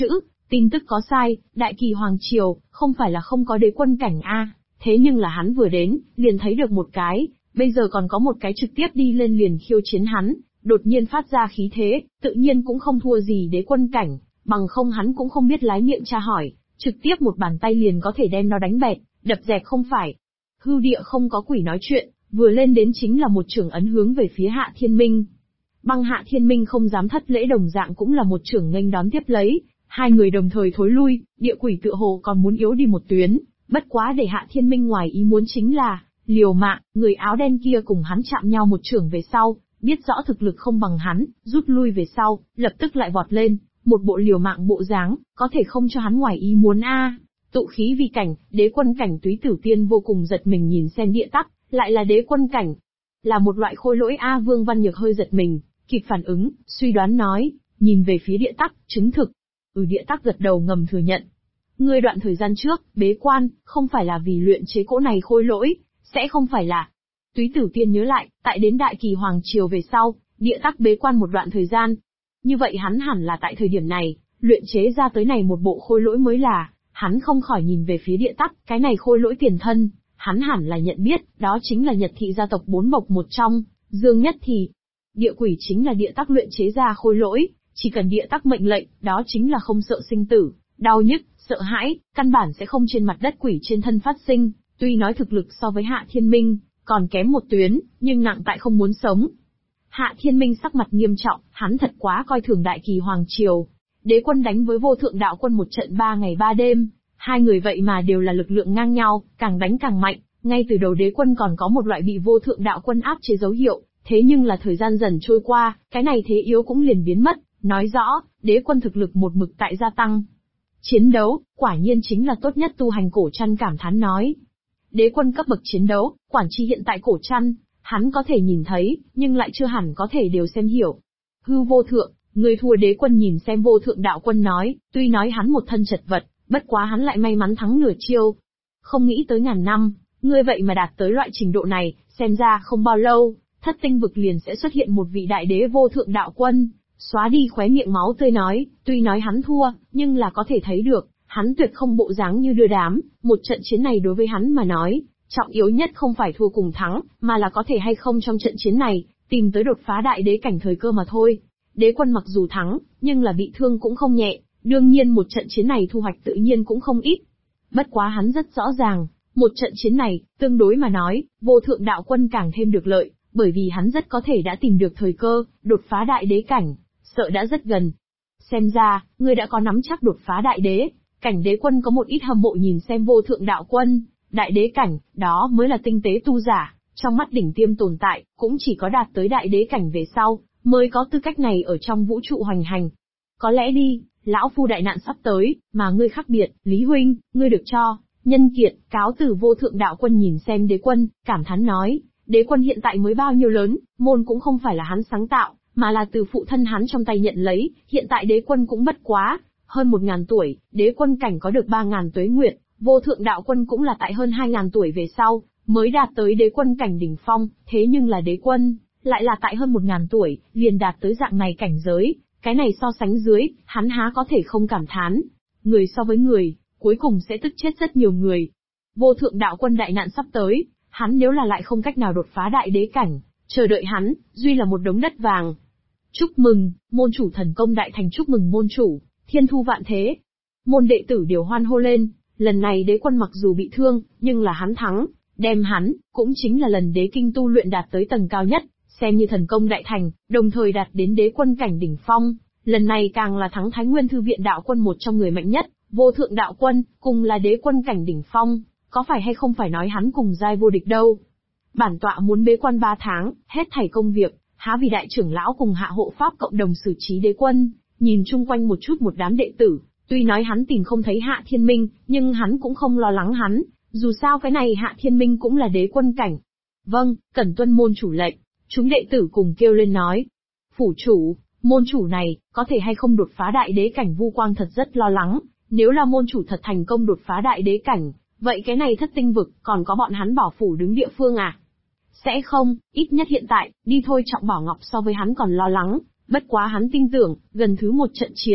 Tin tức có sai, Đại Kỳ Hoàng Triều, không phải là không có đế quân cảnh a, thế nhưng là hắn vừa đến, liền thấy được một cái, bây giờ còn có một cái trực tiếp đi lên liền khiêu chiến hắn, đột nhiên phát ra khí thế, tự nhiên cũng không thua gì đế quân cảnh, bằng không hắn cũng không biết lái miệng tra hỏi, trực tiếp một bàn tay liền có thể đem nó đánh bẹp, đập dẹp không phải. Hư địa không có quỷ nói chuyện, vừa lên đến chính là một chưởng ấn hướng về phía Hạ Thiên Minh. Băng Hạ Thiên Minh không dám thất lễ đồng dạng cũng là một chưởng nghênh đón tiếp lấy, hai người đồng thời thối lui, địa quỷ tựa hồ còn muốn yếu đi một tuyến, bất quá để Hạ Thiên Minh ngoài ý muốn chính là, liều mạng, người áo đen kia cùng hắn chạm nhau một chưởng về sau, biết rõ thực lực không bằng hắn, rút lui về sau, lập tức lại vọt lên, một bộ liều mạng bộ dáng, có thể không cho hắn ngoài ý muốn a. Tụ khí vi cảnh, đế quân cảnh Túy Tử Tiên vô cùng giật mình nhìn xem địa tắc, lại là đế quân cảnh. Là một loại khôi lỗi a. Vương Văn Nhược hơi giật mình, kịp phản ứng, suy đoán nói, nhìn về phía địa tắc, chứng thực. Địa tắc gật đầu ngầm thừa nhận. Ngươi đoạn thời gian trước, bế quan, không phải là vì luyện chế cỗ này khôi lỗi, sẽ không phải là. Túy Tử Tiên nhớ lại, tại đến Đại Kỳ Hoàng Triều về sau, địa tắc bế quan một đoạn thời gian. Như vậy hắn hẳn là tại thời điểm này, luyện chế ra tới này một bộ khôi lỗi mới là, hắn không khỏi nhìn về phía địa tắc, cái này khôi lỗi tiền thân, hắn hẳn là nhận biết, đó chính là Nhật thị gia tộc bốn bộc một trong, Dương Nhất Thị. Địa quỷ chính là địa tắc luyện chế ra khôi lỗi, chỉ cần địa tắc mệnh lệnh, đó chính là không sợ sinh tử, đau nhức, sợ hãi, căn bản sẽ không trên mặt đất quỷ trên thân phát sinh, tuy nói thực lực so với Hạ Thiên Minh, còn kém một tuyến, nhưng nặng tại không muốn sống. Hạ Thiên Minh sắc mặt nghiêm trọng, hắn thật quá coi thường Đại Kỳ Hoàng Triều. Đế quân đánh với vô thượng đạo quân một trận 3 ngày 3 đêm, hai người vậy mà đều là lực lượng ngang nhau, càng đánh càng mạnh, ngay từ đầu đế quân còn có một loại bị vô thượng đạo quân áp chế dấu hiệu, thế nhưng là thời gian dần trôi qua, cái này thế yếu cũng liền biến mất, nói rõ, đế quân thực lực một mực tại gia tăng. Chiến đấu, quả nhiên chính là tốt nhất tu hành. Cổ Trăn cảm thán nói. Đế quân cấp bậc chiến đấu, quản chi hiện tại Cổ Trăn, hắn có thể nhìn thấy, nhưng lại chưa hẳn có thể đều xem hiểu. Hư vô thượng, người thua. Đế quân nhìn xem vô thượng đạo quân nói, tuy nói hắn một thân chật vật, bất quá hắn lại may mắn thắng nửa chiêu. Không nghĩ tới ngàn năm, ngươi vậy mà đạt tới loại trình độ này, xem ra không bao lâu, thất tinh vực liền sẽ xuất hiện một vị đại đế vô thượng đạo quân. Xóa đi khóe miệng máu tươi nói, tuy nói hắn thua, nhưng là có thể thấy được, hắn tuyệt không bộ dáng như đưa đám, một trận chiến này đối với hắn mà nói, trọng yếu nhất không phải thua cùng thắng, mà là có thể hay không trong trận chiến này, tìm tới đột phá đại đế cảnh thời cơ mà thôi. Đế quân mặc dù thắng, nhưng là bị thương cũng không nhẹ, đương nhiên một trận chiến này thu hoạch tự nhiên cũng không ít. Bất quá hắn rất rõ ràng, một trận chiến này, tương đối mà nói, vô thượng đạo quân càng thêm được lợi, bởi vì hắn rất có thể đã tìm được thời cơ, đột phá đại đế cảnh, sợ đã rất gần. Xem ra, ngươi đã có nắm chắc đột phá đại đế, cảnh. Đế quân có một ít hâm mộ nhìn xem vô thượng đạo quân, đại đế cảnh, đó mới là tinh tế tu giả, trong mắt đỉnh tiêm tồn tại, cũng chỉ có đạt tới đại đế cảnh về sau, mới có tư cách này ở trong vũ trụ hoành hành. Có lẽ đi, lão phu đại nạn sắp tới, mà ngươi khác biệt, Lý huynh, ngươi được cho, nhân kiệt, cáo từ. Vô thượng đạo quân nhìn xem đế quân, cảm thán nói, đế quân hiện tại mới bao nhiêu lớn, môn cũng không phải là hắn sáng tạo, mà là từ phụ thân hắn trong tay nhận lấy, hiện tại đế quân cũng bất quá hơn 1000 tuổi, đế quân cảnh có được 3000 tuế nguyệt, vô thượng đạo quân cũng là tại hơn 2000 tuổi về sau, mới đạt tới đế quân cảnh đỉnh phong, thế nhưng là đế quân, lại là tại hơn 1000 tuổi, liền đạt tới dạng này cảnh giới, cái này so sánh dưới, hắn há có thể không cảm thán. Người so với người, cuối cùng sẽ tức chết rất nhiều người. Vô thượng đạo quân đại nạn sắp tới, hắn nếu là lại không cách nào đột phá đại đế cảnh, chờ đợi hắn, duy là một đống đất vàng. Chúc mừng, môn chủ thần công đại thành. Chúc mừng môn chủ, thiên thu vạn thế. Môn đệ tử đều hoan hô lên, lần này đế quân mặc dù bị thương, nhưng là hắn thắng, đem hắn, cũng chính là lần đế kinh tu luyện đạt tới tầng cao nhất, xem như thần công đại thành, đồng thời đạt đến đế quân cảnh đỉnh phong, lần này càng là thắng Thái Nguyên Thư viện đạo quân một trong người mạnh nhất, vô thượng đạo quân, cùng là đế quân cảnh đỉnh phong, có phải hay không phải nói hắn cùng giai vô địch đâu. Bản tọa muốn bế quan 3 tháng, hết thảy công việc, há vì đại trưởng lão cùng hạ hộ pháp cộng đồng xử trí đế quân. Nhìn chung quanh một chút một đám đệ tử, tuy nói hắn tìm không thấy Hạ Thiên Minh, nhưng hắn cũng không lo lắng hắn, dù sao cái này Hạ Thiên Minh cũng là đế quân cảnh. Vâng, cẩn tuân môn chủ lệnh, chúng đệ tử cùng kêu lên nói. Phủ chủ, môn chủ này, có thể hay không đột phá đại đế cảnh? Vu Quang thật rất lo lắng, nếu là môn chủ thật thành công đột phá đại đế cảnh, vậy cái này thất tinh vực, còn có bọn hắn Bảo phủ đứng địa phương à? Sẽ không, ít nhất hiện tại, đi thôi. Trọng Bảo Ngọc so với hắn còn lo lắng, bất quá hắn tin tưởng, gần thứ một trận chiến,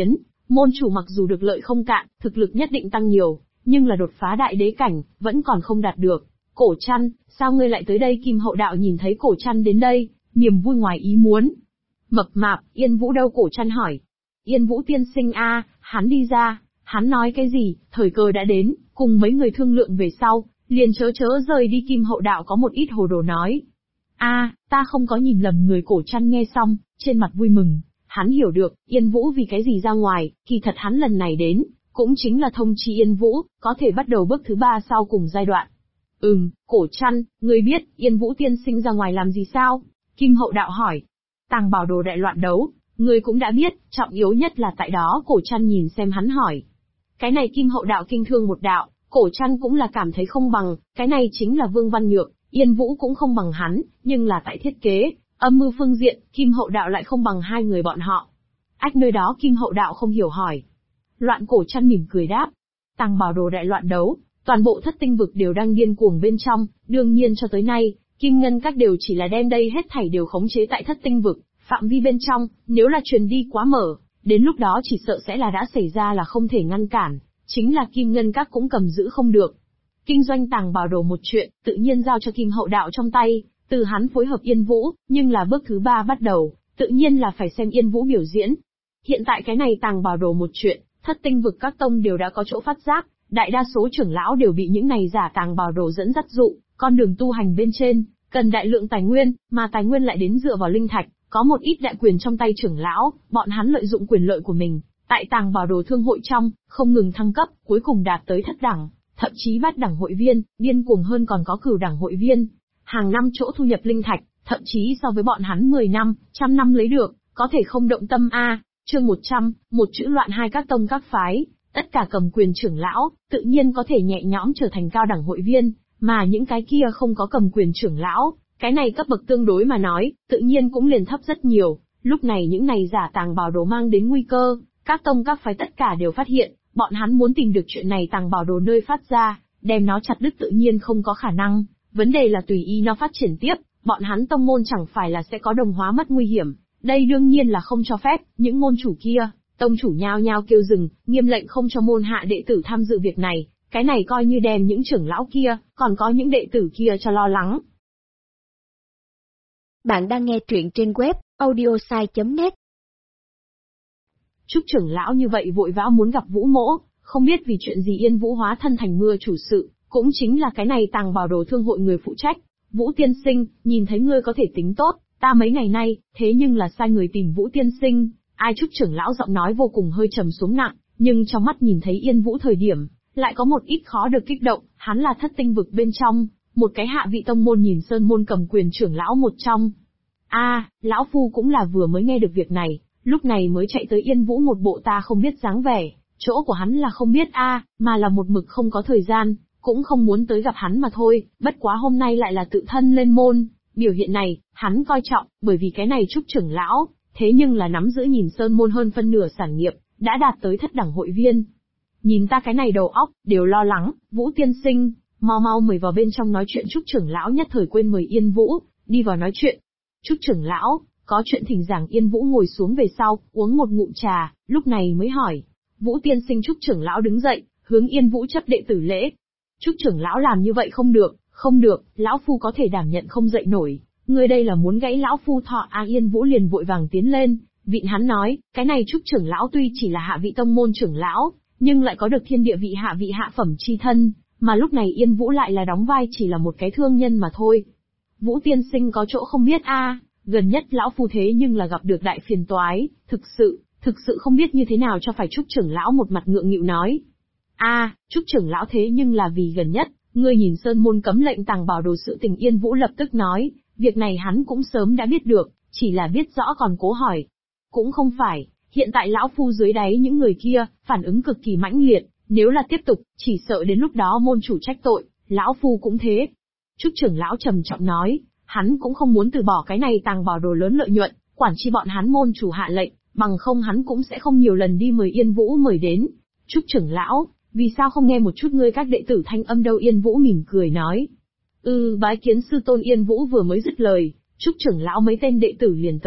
Môn chủ mặc dù được lợi không cạn, thực lực nhất định tăng nhiều, nhưng là đột phá đại đế cảnh, vẫn còn không đạt được. Cổ Trăn, sao ngươi lại tới đây? Kim Hậu Đạo nhìn thấy Cổ Trăn đến đây, niềm vui ngoài ý muốn. Mập mạp, Yên Vũ đâu? Cổ Trăn hỏi. Yên Vũ tiên sinh a, hắn đi ra, hắn nói cái gì, thời cơ đã đến, cùng mấy người thương lượng về sau, liền chớ rời đi. Kim Hậu Đạo có một ít hồ đồ nói. Ta không có nhìn lầm người. Cổ Trăn nghe xong, trên mặt vui mừng, hắn hiểu được, Yên Vũ vì cái gì ra ngoài, kỳ thật hắn lần này đến, cũng chính là thông chi Yên Vũ, có thể bắt đầu bước thứ 3 sau cùng giai đoạn. Cổ Trăn, ngươi biết, Yên Vũ tiên sinh ra ngoài làm gì sao? Kim Hậu Đạo hỏi. Tàng Bảo Đồ đại loạn đấu, ngươi cũng đã biết, trọng yếu nhất là tại đó. Cổ Trăn nhìn xem hắn hỏi. Cái này Kim Hậu Đạo kinh thương một đạo, Cổ Trăn cũng là cảm thấy không bằng, cái này chính là Vương Văn Nhược, Yên Vũ cũng không bằng hắn, nhưng là tại thiết kế, âm mưu phương diện, Kim Hậu Đạo lại không bằng hai người bọn họ. Nơi đó Kim Hậu Đạo không hiểu hỏi. Loạn. Cổ Trăn mỉm cười đáp. Tàng Bảo Đồ đại loạn đấu, toàn bộ thất tinh vực đều đang điên cuồng bên trong, đương nhiên cho tới nay, Kim Ngân Các đều chỉ là đem đây hết thảy đều khống chế tại thất tinh vực, phạm vi bên trong, nếu là truyền đi quá mở, đến lúc đó chỉ sợ sẽ là đã xảy ra là không thể ngăn cản, chính là Kim Ngân Các cũng cầm giữ không được. Kinh doanh Tàng Bảo Đồ một chuyện, tự nhiên giao cho Kim Hậu Đạo trong tay, từ hắn phối hợp Yên Vũ, nhưng là bước thứ 3 bắt đầu, tự nhiên là phải xem Yên Vũ biểu diễn. Hiện tại cái này Tàng Bảo Đồ một chuyện, thất tinh vực các tông đều đã có chỗ phát giác, đại đa số trưởng lão đều bị những này giả Tàng Bảo Đồ dẫn dắt dụ, con đường tu hành bên trên, cần đại lượng tài nguyên, mà tài nguyên lại đến dựa vào linh thạch, có một ít đại quyền trong tay trưởng lão, bọn hắn lợi dụng quyền lợi của mình, tại Tàng Bảo Đồ thương hội trong, không ngừng thăng cấp, cuối cùng đạt tới thất đẳng, thậm chí bát đẳng hội viên, điên cuồng hơn còn có cửu đẳng hội viên. Hàng năm chỗ thu nhập linh thạch, thậm chí so với bọn hắn 10 năm, trăm năm lấy được, có thể không động tâm a. Chương 100, một chữ loạn hai các tông các phái, tất cả cầm quyền trưởng lão, tự nhiên có thể nhẹ nhõm trở thành cao đẳng hội viên, mà những cái kia không có cầm quyền trưởng lão, cái này cấp bậc tương đối mà nói, tự nhiên cũng liền thấp rất nhiều. Lúc này những này giả Tàng Bảo Đồ mang đến nguy cơ, các tông các phái tất cả đều phát hiện, bọn hắn muốn tìm được chuyện này Tàng Bảo Đồ nơi phát ra, đem nó chặt đứt tự nhiên không có khả năng, vấn đề là tùy ý nó phát triển tiếp, bọn hắn tông môn chẳng phải là sẽ có đồng hóa mất nguy hiểm, đây đương nhiên là không cho phép. Những môn chủ kia, tông chủ nhao nhao kêu dừng, nghiêm lệnh không cho môn hạ đệ tử tham dự việc này, cái này coi như đem những trưởng lão kia, còn có những đệ tử kia cho lo lắng. Bạn đang nghe truyện trên web audiosai.net. Trúc trưởng lão như vậy vội vã muốn gặp Vũ Mỗ, không biết vì chuyện gì Yên Vũ hóa thân thành mưa chủ sự, cũng chính là cái này Tàng Bảo Đồ thương hội người phụ trách. Vũ tiên sinh, nhìn thấy ngươi có thể tính tốt, ta mấy ngày nay, thế nhưng là sai người tìm Vũ tiên sinh. Trúc trưởng lão giọng nói vô cùng hơi trầm xuống nặng, nhưng trong mắt nhìn thấy Yên Vũ thời điểm, lại có một ít khó được kích động, hắn là thất tinh vực bên trong, một cái hạ vị tông môn Nhìn Sơn môn cầm quyền trưởng lão một trong. Lão phu cũng là vừa mới nghe được việc này, lúc này mới chạy tới Yên Vũ một bộ ta không biết dáng vẻ, chỗ của hắn là không biết mà là một mực không có thời gian, cũng không muốn tới gặp hắn mà thôi, bất quá hôm nay lại là tự thân lên môn, biểu hiện này, hắn coi trọng, bởi vì cái này Trúc trưởng lão, thế nhưng là nắm giữ Nhìn Sơn môn hơn phân nửa sản nghiệp, đã đạt tới thất đẳng hội viên. Nhìn ta cái này đầu óc, đều lo lắng, Vũ tiên sinh, mau mời vào bên trong nói chuyện. Trúc trưởng lão nhất thời quên mời Yên Vũ, đi vào nói chuyện. Trúc trưởng lão, có chuyện thỉnh giảng. Yên Vũ ngồi xuống về sau, uống một ngụm trà, lúc này mới hỏi. Vũ tiên sinh. Trúc trưởng lão đứng dậy, hướng Yên Vũ chấp đệ tử lễ. Trúc trưởng lão làm như vậy không được, lão phu có thể đảm nhận không dậy nổi, ngươi đây là muốn gãy lão phu thọ Yên Vũ liền vội vàng tiến lên, vịn hắn nói, cái này Trúc trưởng lão tuy chỉ là hạ vị tông môn trưởng lão, nhưng lại có được thiên địa vị hạ phẩm chi thân, mà lúc này Yên Vũ lại là đóng vai chỉ là một cái thương nhân mà thôi. Vũ tiên sinh có chỗ không biết gần nhất lão phu thế nhưng là gặp được đại phiền toái, thực sự không biết như thế nào cho phải. Trúc trưởng lão một mặt ngượng nghịu nói. Trúc trưởng lão, thế nhưng là vì gần nhất, ngươi Nhìn Sơn môn cấm lệnh Tàng Bảo Đồ sự tình. Yên Vũ lập tức nói, việc này hắn cũng sớm đã biết được, chỉ là biết rõ còn cố hỏi. Cũng không phải, hiện tại lão phu dưới đáy những người kia, phản ứng cực kỳ mãnh liệt, nếu là tiếp tục, chỉ sợ đến lúc đó môn chủ trách tội, lão phu cũng thế. Trúc trưởng lão trầm trọng nói, hắn cũng không muốn từ bỏ cái này Tàng Bảo Đồ lớn lợi nhuận, quản chi bọn hắn môn chủ hạ lệnh, bằng không hắn cũng sẽ không nhiều lần đi mời Yên Vũ mời đến. Trúc trưởng lão, vì sao không nghe một chút ngươi các đệ tử thanh âm đâu? Yên Vũ mỉm cười nói. Bái kiến sư tôn. Yên Vũ vừa mới dứt lời, Trúc trưởng lão mấy tên đệ tử liền tới,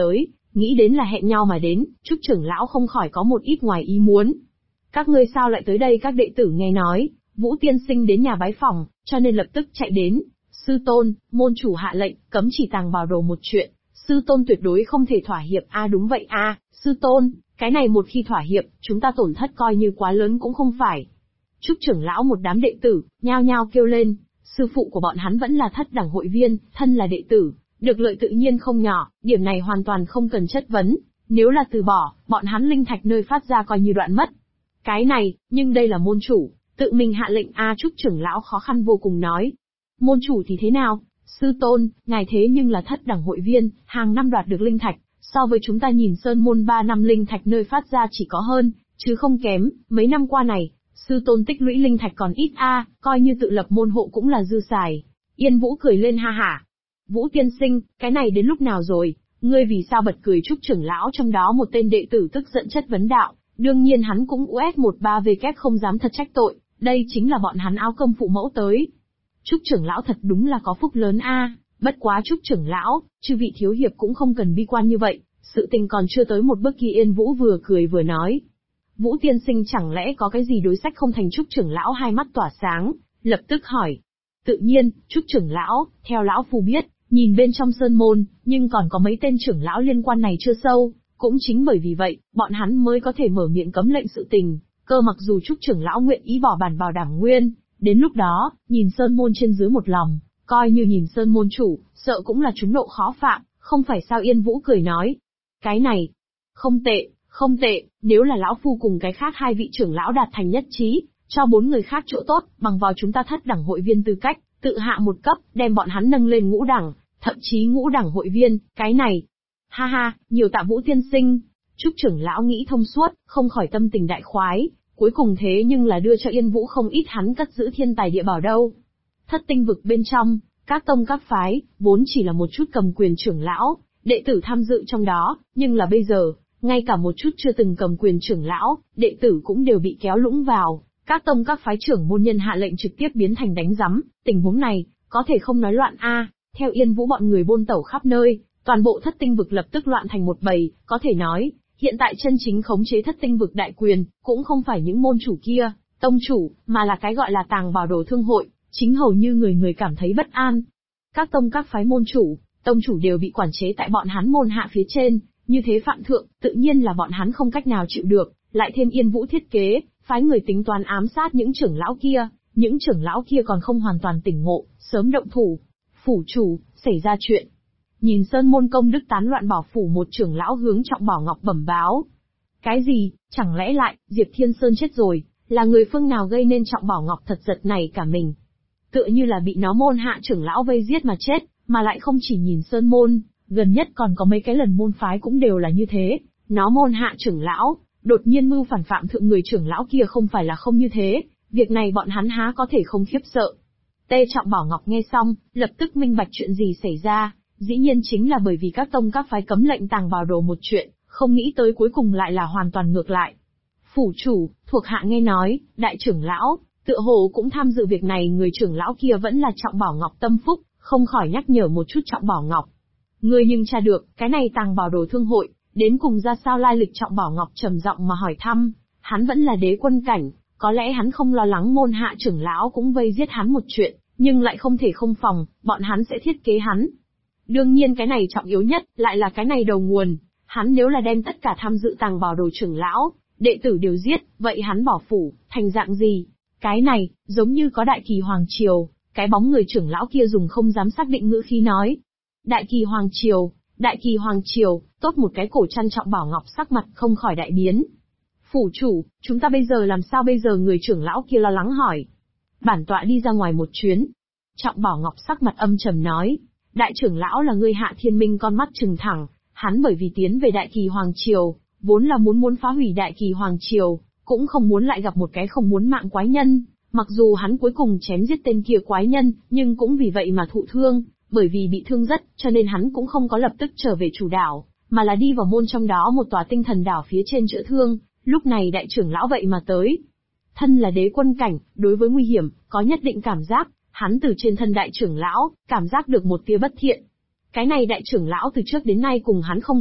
nghĩ đến là hẹn nhau mà đến, Trúc trưởng lão không khỏi có một ít ngoài ý muốn. Các ngươi sao lại tới đây? Các đệ tử nghe nói, Vũ tiên sinh đến nhà bái phỏng, cho nên lập tức chạy đến. Sư tôn, môn chủ hạ lệnh, cấm chỉ tàng bảo đồ một chuyện, sư tôn tuyệt đối không thể thỏa hiệp. Đúng vậy sư tôn, cái này một khi thỏa hiệp, chúng ta tổn thất coi như quá lớn cũng không phải. Trúc trưởng lão một đám đệ tử, nhao nhao kêu lên, sư phụ của bọn hắn vẫn là thất đẳng hội viên, thân là đệ tử, được lợi tự nhiên không nhỏ, điểm này hoàn toàn không cần chất vấn, nếu là từ bỏ, bọn hắn linh thạch nơi phát ra coi như đoạn mất. Cái này, nhưng đây là môn chủ, tự mình hạ lệnh. Trúc trưởng lão khó khăn vô cùng nói. Môn chủ thì thế nào? Sư tôn, ngài thế nhưng là thất đẳng hội viên, hàng năm đoạt được linh thạch, so với chúng ta nhìn sơn môn 3 năm linh thạch nơi phát ra chỉ có hơn, chứ không kém, mấy năm qua này, sư tôn tích lũy linh thạch còn ít coi như tự lập môn hộ cũng là dư xài. Yên Vũ cười lên ha hả. Vũ tiên sinh, cái này đến lúc nào rồi, ngươi vì sao bật cười? Trúc trưởng lão trong đó một tên đệ tử tức giận chất vấn đạo, đương nhiên hắn cũng US13W không dám thật trách tội, đây chính là bọn hắn áo cơm phụ mẫu tới. Trúc trưởng lão thật đúng là có phúc lớn bất quá Trúc trưởng lão, chư vị thiếu hiệp cũng không cần bi quan như vậy, sự tình còn chưa tới một bước kia. Yên Vũ vừa cười vừa nói. Vũ tiên sinh chẳng lẽ có cái gì đối sách không thành? Trúc trưởng lão hai mắt tỏa sáng, lập tức hỏi. Tự nhiên, Trúc trưởng lão, theo lão phu biết, nhìn bên trong sơn môn, nhưng còn có mấy tên trưởng lão liên quan này chưa sâu, cũng chính bởi vì vậy, bọn hắn mới có thể mở miệng cấm lệnh sự tình, cơ mặc dù Trúc trưởng lão nguyện ý bỏ bản bảo đảm nguyên, đến lúc đó, nhìn sơn môn trên dưới một lòng, coi như nhìn sơn môn chủ, sợ cũng là chúng độ khó phạm, không phải sao? Yên Vũ cười nói. Cái này, không tệ, nếu là lão phu cùng cái khác 2 vị trưởng lão đạt thành nhất trí, cho 4 người khác chỗ tốt, bằng vào chúng ta thất đẳng hội viên tư cách, tự hạ một cấp, đem bọn hắn nâng lên ngũ đẳng, thậm chí ngũ đẳng hội viên, cái này. Ha ha, nhiều tạ Vũ tiên sinh. Trúc trưởng lão nghĩ thông suốt, không khỏi tâm tình đại khoái, cuối cùng thế nhưng là đưa cho Yên Vũ không ít hắn cất giữ thiên tài địa bảo đâu. Thất tinh vực bên trong, các tông các phái, vốn chỉ là một chút cầm quyền trưởng lão, đệ tử tham dự trong đó, nhưng là bây giờ, ngay cả một chút chưa từng cầm quyền trưởng lão, đệ tử cũng đều bị kéo lũng vào, các tông các phái trưởng môn nhân hạ lệnh trực tiếp biến thành đánh rắm, tình huống này, có thể không nói loạn Theo Yên Vũ bọn người bôn tẩu khắp nơi, toàn bộ thất tinh vực lập tức loạn thành một bầy, có thể nói, hiện tại chân chính khống chế thất tinh vực đại quyền, cũng không phải những môn chủ kia, tông chủ, mà là cái gọi là tàng bảo đồ thương hội, chính hầu như người người cảm thấy bất an. Các tông các phái môn chủ, tông chủ đều bị quản chế tại bọn hắn môn hạ phía trên, như thế phạm thượng, tự nhiên là bọn hắn không cách nào chịu được, lại thêm Yên Vũ thiết kế, phái người tính toán ám sát những trưởng lão kia, những trưởng lão kia còn không hoàn toàn tỉnh ngộ, sớm động thủ. Phủ chủ, xảy ra chuyện. Nhìn sơn môn công đức tán loạn bảo phủ, một trưởng lão hướng Trọng Bảo Ngọc bẩm báo. Cái gì, chẳng lẽ lại, Diệp Thiên Sơn chết rồi, là người phương nào gây nên Trọng Bảo Ngọc thật giật nảy cả mình. Tựa như là bị nó môn hạ trưởng lão vây giết mà chết, mà lại không chỉ nhìn sơn môn, gần nhất còn có mấy cái lần môn phái cũng đều là như thế, nó môn hạ trưởng lão, đột nhiên mưu phản phạm thượng người trưởng lão kia không phải là không như thế, việc này bọn hắn há có thể không khiếp sợ. Tê Trọng Bảo Ngọc nghe xong, lập tức minh bạch chuyện gì xảy ra, dĩ nhiên chính là bởi vì các tông các phái cấm lệnh tàng bảo đồ một chuyện, không nghĩ tới cuối cùng lại là hoàn toàn ngược lại. Phủ chủ, thuộc hạ nghe nói, đại trưởng lão, tựa hồ cũng tham dự việc này, người trưởng lão kia vẫn là Trọng Bảo Ngọc tâm phúc, không khỏi nhắc nhở một chút Trọng Bảo Ngọc. Người nhưng tra được, cái này tàng bảo đồ thương hội, đến cùng ra sao lai lịch? Trọng Bảo Ngọc trầm giọng mà hỏi thăm, hắn vẫn là đế quân cảnh, có lẽ hắn không lo lắng môn hạ trưởng lão cũng vây giết hắn một chuyện, nhưng lại không thể không phòng, bọn hắn sẽ thiết kế hắn. Đương nhiên cái này trọng yếu nhất, lại là cái này đầu nguồn, hắn nếu là đem tất cả tham dự tàng bảo đồ trưởng lão, đệ tử đều giết, vậy hắn bỏ phủ, thành dạng gì? Cái này, giống như có Đại Kỳ Hoàng Triều, cái bóng người trưởng lão kia dùng không dám xác định ngữ khí nói. Đại Kỳ Hoàng Triều, tốt một cái cổ chăn. Trọng Bảo Ngọc sắc mặt không khỏi đại biến. Phủ chủ, chúng ta bây giờ làm sao bây giờ? Người trưởng lão kia lo lắng hỏi. Bản tọa đi ra ngoài một chuyến. Trọng Bảo Ngọc sắc mặt âm trầm nói. Đại trưởng lão là người Hạ Thiên Minh con mắt trừng thẳng, hắn bởi vì tiến về Đại Kỳ Hoàng Triều, vốn là muốn phá hủy Đại Kỳ Hoàng Triều, cũng không muốn lại gặp một cái không muốn mạng quái nhân, mặc dù hắn cuối cùng chém giết tên kia quái nhân, nhưng cũng vì vậy mà thụ thương, bởi vì bị thương rất, cho nên hắn cũng không có lập tức trở về chủ đảo, mà là đi vào môn trong đó một tòa tinh thần đảo phía trên chữa thương, lúc này đại trưởng lão vậy mà tới. Thân là đế quân cảnh, đối với nguy hiểm, có nhất định cảm giác, hắn từ trên thân đại trưởng lão, cảm giác được một tia bất thiện. Cái này đại trưởng lão từ trước đến nay cùng hắn không hợp,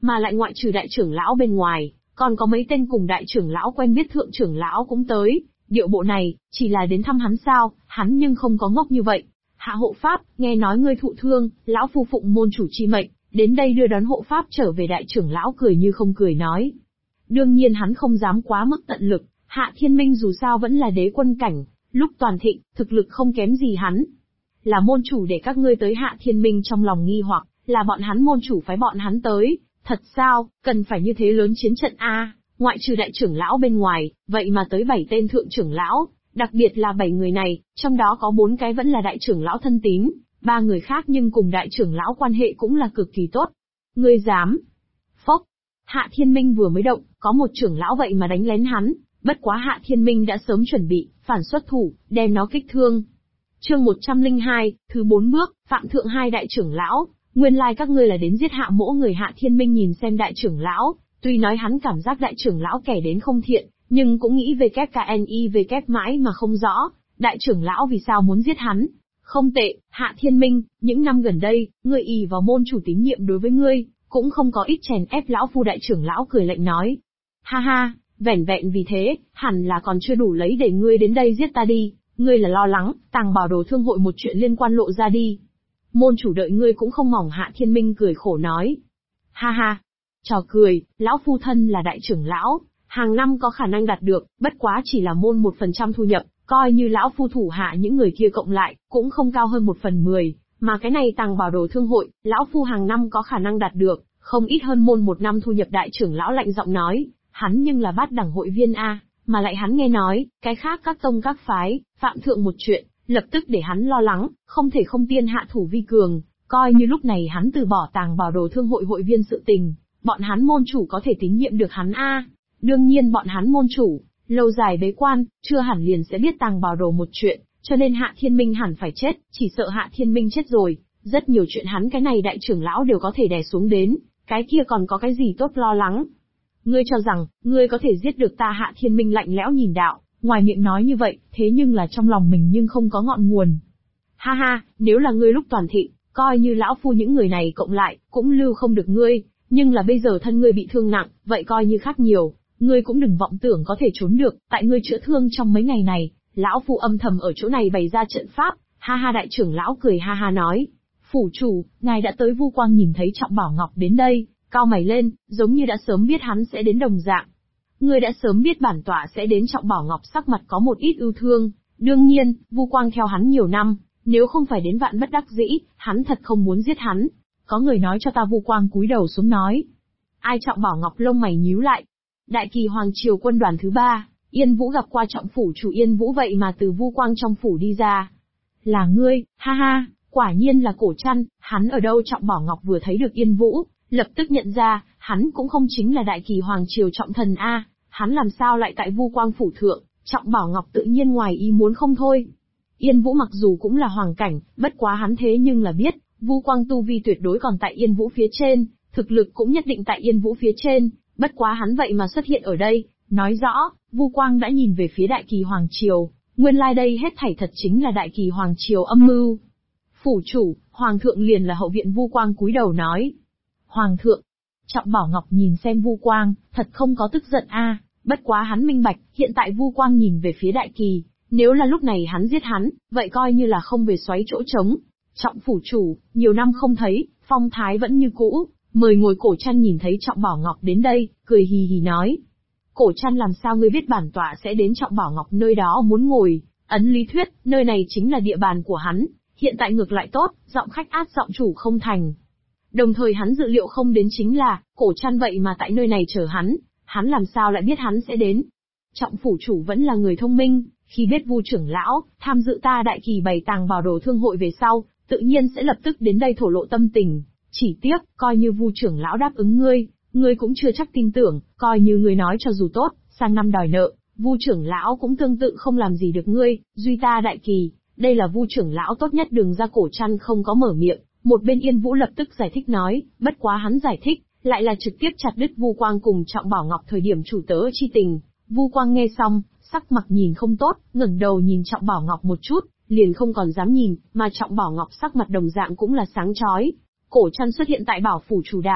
Mà lại ngoại trừ đại trưởng lão bên ngoài, còn có mấy tên cùng đại trưởng lão quen biết thượng trưởng lão cũng tới, điệu bộ này, chỉ là đến thăm hắn sao, hắn nhưng không có ngốc như vậy. Hạ hộ pháp, nghe nói ngươi thụ thương, lão phu phụng môn chủ chi mệnh, đến đây đưa đón hộ pháp trở về. Đại trưởng lão cười như không cười nói. Đương nhiên hắn không dám quá mức tận lực, Hạ Thiên Minh dù sao vẫn là đế quân cảnh, lúc toàn thịnh, thực lực không kém gì hắn. Là môn chủ để các ngươi tới. Hạ Thiên Minh trong lòng nghi hoặc, là bọn hắn môn chủ phái bọn hắn tới, thật sao, cần phải như thế lớn chiến trận a? Ngoại trừ đại trưởng lão bên ngoài, vậy mà tới 7 tên thượng trưởng lão, đặc biệt là 7 người này, trong đó có 4 cái vẫn là đại trưởng lão thân tín, 3 người khác nhưng cùng đại trưởng lão quan hệ cũng là cực kỳ tốt. Ngươi dám? Phốc. Hạ Thiên Minh vừa mới động, có một trưởng lão vậy mà đánh lén hắn, bất quá Hạ Thiên Minh đã sớm chuẩn bị, phản xuất thủ, đem nó kích thương. Chương 102, thứ 4 bước, phạm thượng 2 đại trưởng lão, nguyên lai các ngươi là đến giết Hạ mỗ người. Hạ Thiên Minh nhìn xem đại trưởng lão, tuy nói hắn cảm giác đại trưởng lão kẻ đến không thiện, nhưng cũng nghĩ về KKNIVK mãi mà không rõ, đại trưởng lão vì sao muốn giết hắn. Không tệ, Hạ Thiên Minh, những năm gần đây, ngươi ỷ vào môn chủ tín nhiệm đối với ngươi, cũng không có ít chèn ép lão phu. Đại trưởng lão cười lạnh nói. Ha ha, vẻn vẹn vì thế, hẳn là còn chưa đủ lấy để ngươi đến đây giết ta đi, ngươi là lo lắng, Tàng Bảo Đồ thương hội một chuyện liên quan lộ ra đi. Môn chủ đợi ngươi cũng không mỏng. Hạ Thiên Minh cười khổ nói. Ha ha, trò cười, lão phu thân là đại trưởng lão, hàng năm có khả năng đạt được, bất quá chỉ là môn 1% thu nhập, coi như lão phu thủ hạ những người kia cộng lại, cũng không cao hơn 1/10, mà cái này Tàng Bảo Đồ thương hội, lão phu hàng năm có khả năng đạt được, không ít hơn môn 1 năm thu nhập. Đại trưởng lão lạnh giọng nói, hắn nhưng là bát đẳng hội viên a, mà lại hắn nghe nói, cái khác các tông các phái, phạm thượng một chuyện, lập tức để hắn lo lắng, không thể không tiên hạ thủ vi cường, coi như lúc này hắn từ bỏ Tàng Bảo Đồ thương hội hội viên sự tình, bọn hắn môn chủ có thể tín nhiệm được hắn a. Đương nhiên bọn hắn môn chủ, lâu dài bế quan, chưa hẳn liền sẽ biết Tàng Bảo Đồ một chuyện, cho nên Hạ Thiên Minh hẳn phải chết, chỉ sợ Hạ Thiên Minh chết rồi, rất nhiều chuyện hắn cái này đại trưởng lão đều có thể đè xuống đến, cái kia còn có cái gì tốt lo lắng. Ngươi cho rằng, ngươi có thể giết được ta? Hạ Thiên Minh lạnh lẽo nhìn đạo, ngoài miệng nói như vậy, thế nhưng là trong lòng mình nhưng không có ngọn nguồn. Ha ha, nếu là ngươi lúc toàn thịnh, coi như lão phu những người này cộng lại, cũng lưu không được ngươi, nhưng là bây giờ thân ngươi bị thương nặng, vậy coi như khác nhiều, ngươi cũng đừng vọng tưởng có thể trốn được, tại ngươi chữa thương trong mấy ngày này, lão phu âm thầm ở chỗ này bày ra trận pháp. Ha ha, đại trưởng lão cười ha ha nói, phủ chủ, ngài đã tới. Vu Quang nhìn thấy Trọng Bảo Ngọc đến đây, cau mày lên, giống như đã sớm biết hắn sẽ đến đồng dạng. Ngươi đã sớm biết bản tọa sẽ đến. Trọng Bảo Ngọc sắc mặt có một ít ưu thương, đương nhiên, Vu Quang theo hắn nhiều năm, nếu không phải đến vạn bất đắc dĩ, hắn thật không muốn giết hắn. Có người nói cho ta. Vu Quang cúi đầu xuống nói. Ai? Trọng Bảo Ngọc lông mày nhíu lại. Đại Kỳ Hoàng Triều quân đoàn thứ 3, Yên Vũ gặp qua Trọng phủ chủ. Yên Vũ vậy mà từ Vu Quang trong phủ đi ra. Là ngươi? Ha ha, quả nhiên là Cổ Trăn. Hắn ở đâu? Trọng Bảo Ngọc vừa thấy được Yên Vũ, lập tức nhận ra, hắn cũng không chính là Đại Kỳ Hoàng Triều Trọng thần a, hắn làm sao lại tại Vu Quang phủ thượng? Trọng Bảo Ngọc tự nhiên ngoài ý muốn không thôi. Yên Vũ mặc dù cũng là hoàng cảnh, bất quá hắn thế nhưng là biết, Vu Quang tu vi tuyệt đối còn tại Yên Vũ phía trên, thực lực cũng nhất định tại Yên Vũ phía trên, bất quá hắn vậy mà xuất hiện ở đây, nói rõ, Vu Quang đã nhìn về phía Đại Kỳ Hoàng Triều, nguyên lai đây hết thảy thật chính là Đại Kỳ Hoàng Triều âm mưu. Phủ chủ, Hoàng thượng liền là hậu viện. Vu Quang cúi đầu nói. Hoàng thượng. Trọng Bảo Ngọc nhìn xem Vu Quang, thật không có tức giận a, bất quá hắn minh bạch, hiện tại Vu Quang nhìn về phía Đại Kỳ, nếu là lúc này hắn giết hắn, vậy coi như là không về xoáy chỗ trống. Trọng phủ chủ, nhiều năm không thấy, phong thái vẫn như cũ, mời ngồi. Cổ Trăn nhìn thấy Trọng Bảo Ngọc đến đây, cười hì hì nói. Cổ Trăn, làm sao ngươi biết bản tọa sẽ đến? Trọng Bảo Ngọc nơi đó muốn ngồi, ấn lý thuyết, nơi này chính là địa bàn của hắn, hiện tại ngược lại tốt, giọng khách át giọng chủ không thành. Đồng thời hắn dự liệu không đến chính là, Cổ Trăn vậy mà tại nơi này chờ hắn làm sao lại biết hắn sẽ đến? Trọng phủ chủ vẫn là người thông minh, khi biết Vu trưởng lão tham dự ta Đại Kỳ bày Tàng Bảo Đồ thương hội về sau, tự nhiên sẽ lập tức đến đây thổ lộ tâm tình. Chỉ tiếc, coi như Vu trưởng lão đáp ứng ngươi cũng chưa chắc tin tưởng, coi như ngươi nói cho dù tốt, sang năm đòi nợ, Vu trưởng lão cũng tương tự không làm gì được ngươi, duy ta Đại Kỳ, đây là Vu trưởng lão tốt nhất. Đừng ra. Cổ Trăn không có mở miệng, một bên Yên Vũ lập tức giải thích nói, bất quá hắn giải thích, lại là trực tiếp chặt đứt Vu Quang cùng Trọng Bảo Ngọc thời điểm chủ tớ chi tình. Vu Quang nghe xong, sắc mặt nhìn không tốt, ngẩng đầu nhìn Trọng Bảo Ngọc một chút, liền không còn dám nhìn, mà Trọng Bảo Ngọc sắc mặt đồng dạng cũng là sáng chói. Cổ Trăn xuất hiện tại Bảo phủ chủ đảo,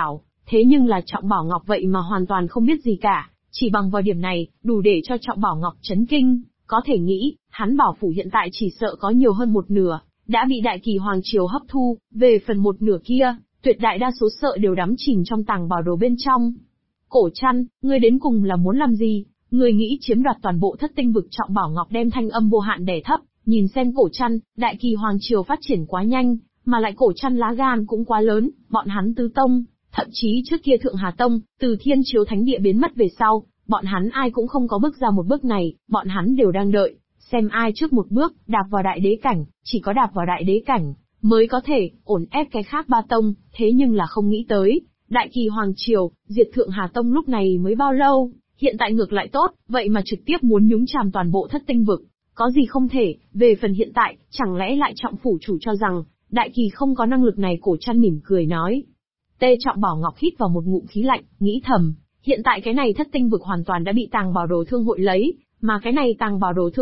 Thế nhưng là Trọng Bảo Ngọc vậy mà hoàn toàn không biết gì cả, chỉ bằng vào điểm này, đủ để cho Trọng Bảo Ngọc chấn kinh, có thể nghĩ, hắn bảo phủ hiện tại chỉ sợ có nhiều hơn một nửa, đã bị Đại Kỳ Hoàng Triều hấp thu, về phần một nửa kia, tuyệt đại đa số sợ đều đắm chìm trong tàng bảo đồ bên trong. Cổ Trăn, ngươi đến cùng là muốn làm gì? Ngươi nghĩ chiếm đoạt toàn bộ Thất Tinh vực? Trọng Bảo Ngọc đem thanh âm vô hạn đè thấp, nhìn xem Cổ Trăn, Đại Kỳ Hoàng Triều phát triển quá nhanh, mà lại Cổ Trăn lá gan cũng quá lớn, bọn hắn tứ tông, thậm chí trước kia Thượng Hà Tông, từ Thiên Chiếu Thánh Địa biến mất về sau, bọn hắn ai cũng không có bước ra một bước này, bọn hắn đều đang đợi, xem ai trước một bước, đạp vào đại đế cảnh, chỉ có đạp vào đại đế cảnh, mới có thể, ổn ép cái khác ba tông, thế nhưng là không nghĩ tới, Đại Kỳ Hoàng Triều, diệt Thượng Hà Tông lúc này mới bao lâu, hiện tại ngược lại tốt, vậy mà trực tiếp muốn nhúng chàm toàn bộ Thất Tinh vực, có gì không thể, về phần hiện tại, chẳng lẽ lại Trọng phủ chủ cho rằng, Đại Kỳ không có năng lực này? Cổ Trăn mỉm cười nói. Tê Trọng Bảo Ngọc hít vào một ngụm khí lạnh, nghĩ thầm, hiện tại cái này Thất Tinh vực hoàn toàn đã bị Tàng Bảo Đồ Thương hội lấy, mà cái này Tàng Bảo Đồ Thương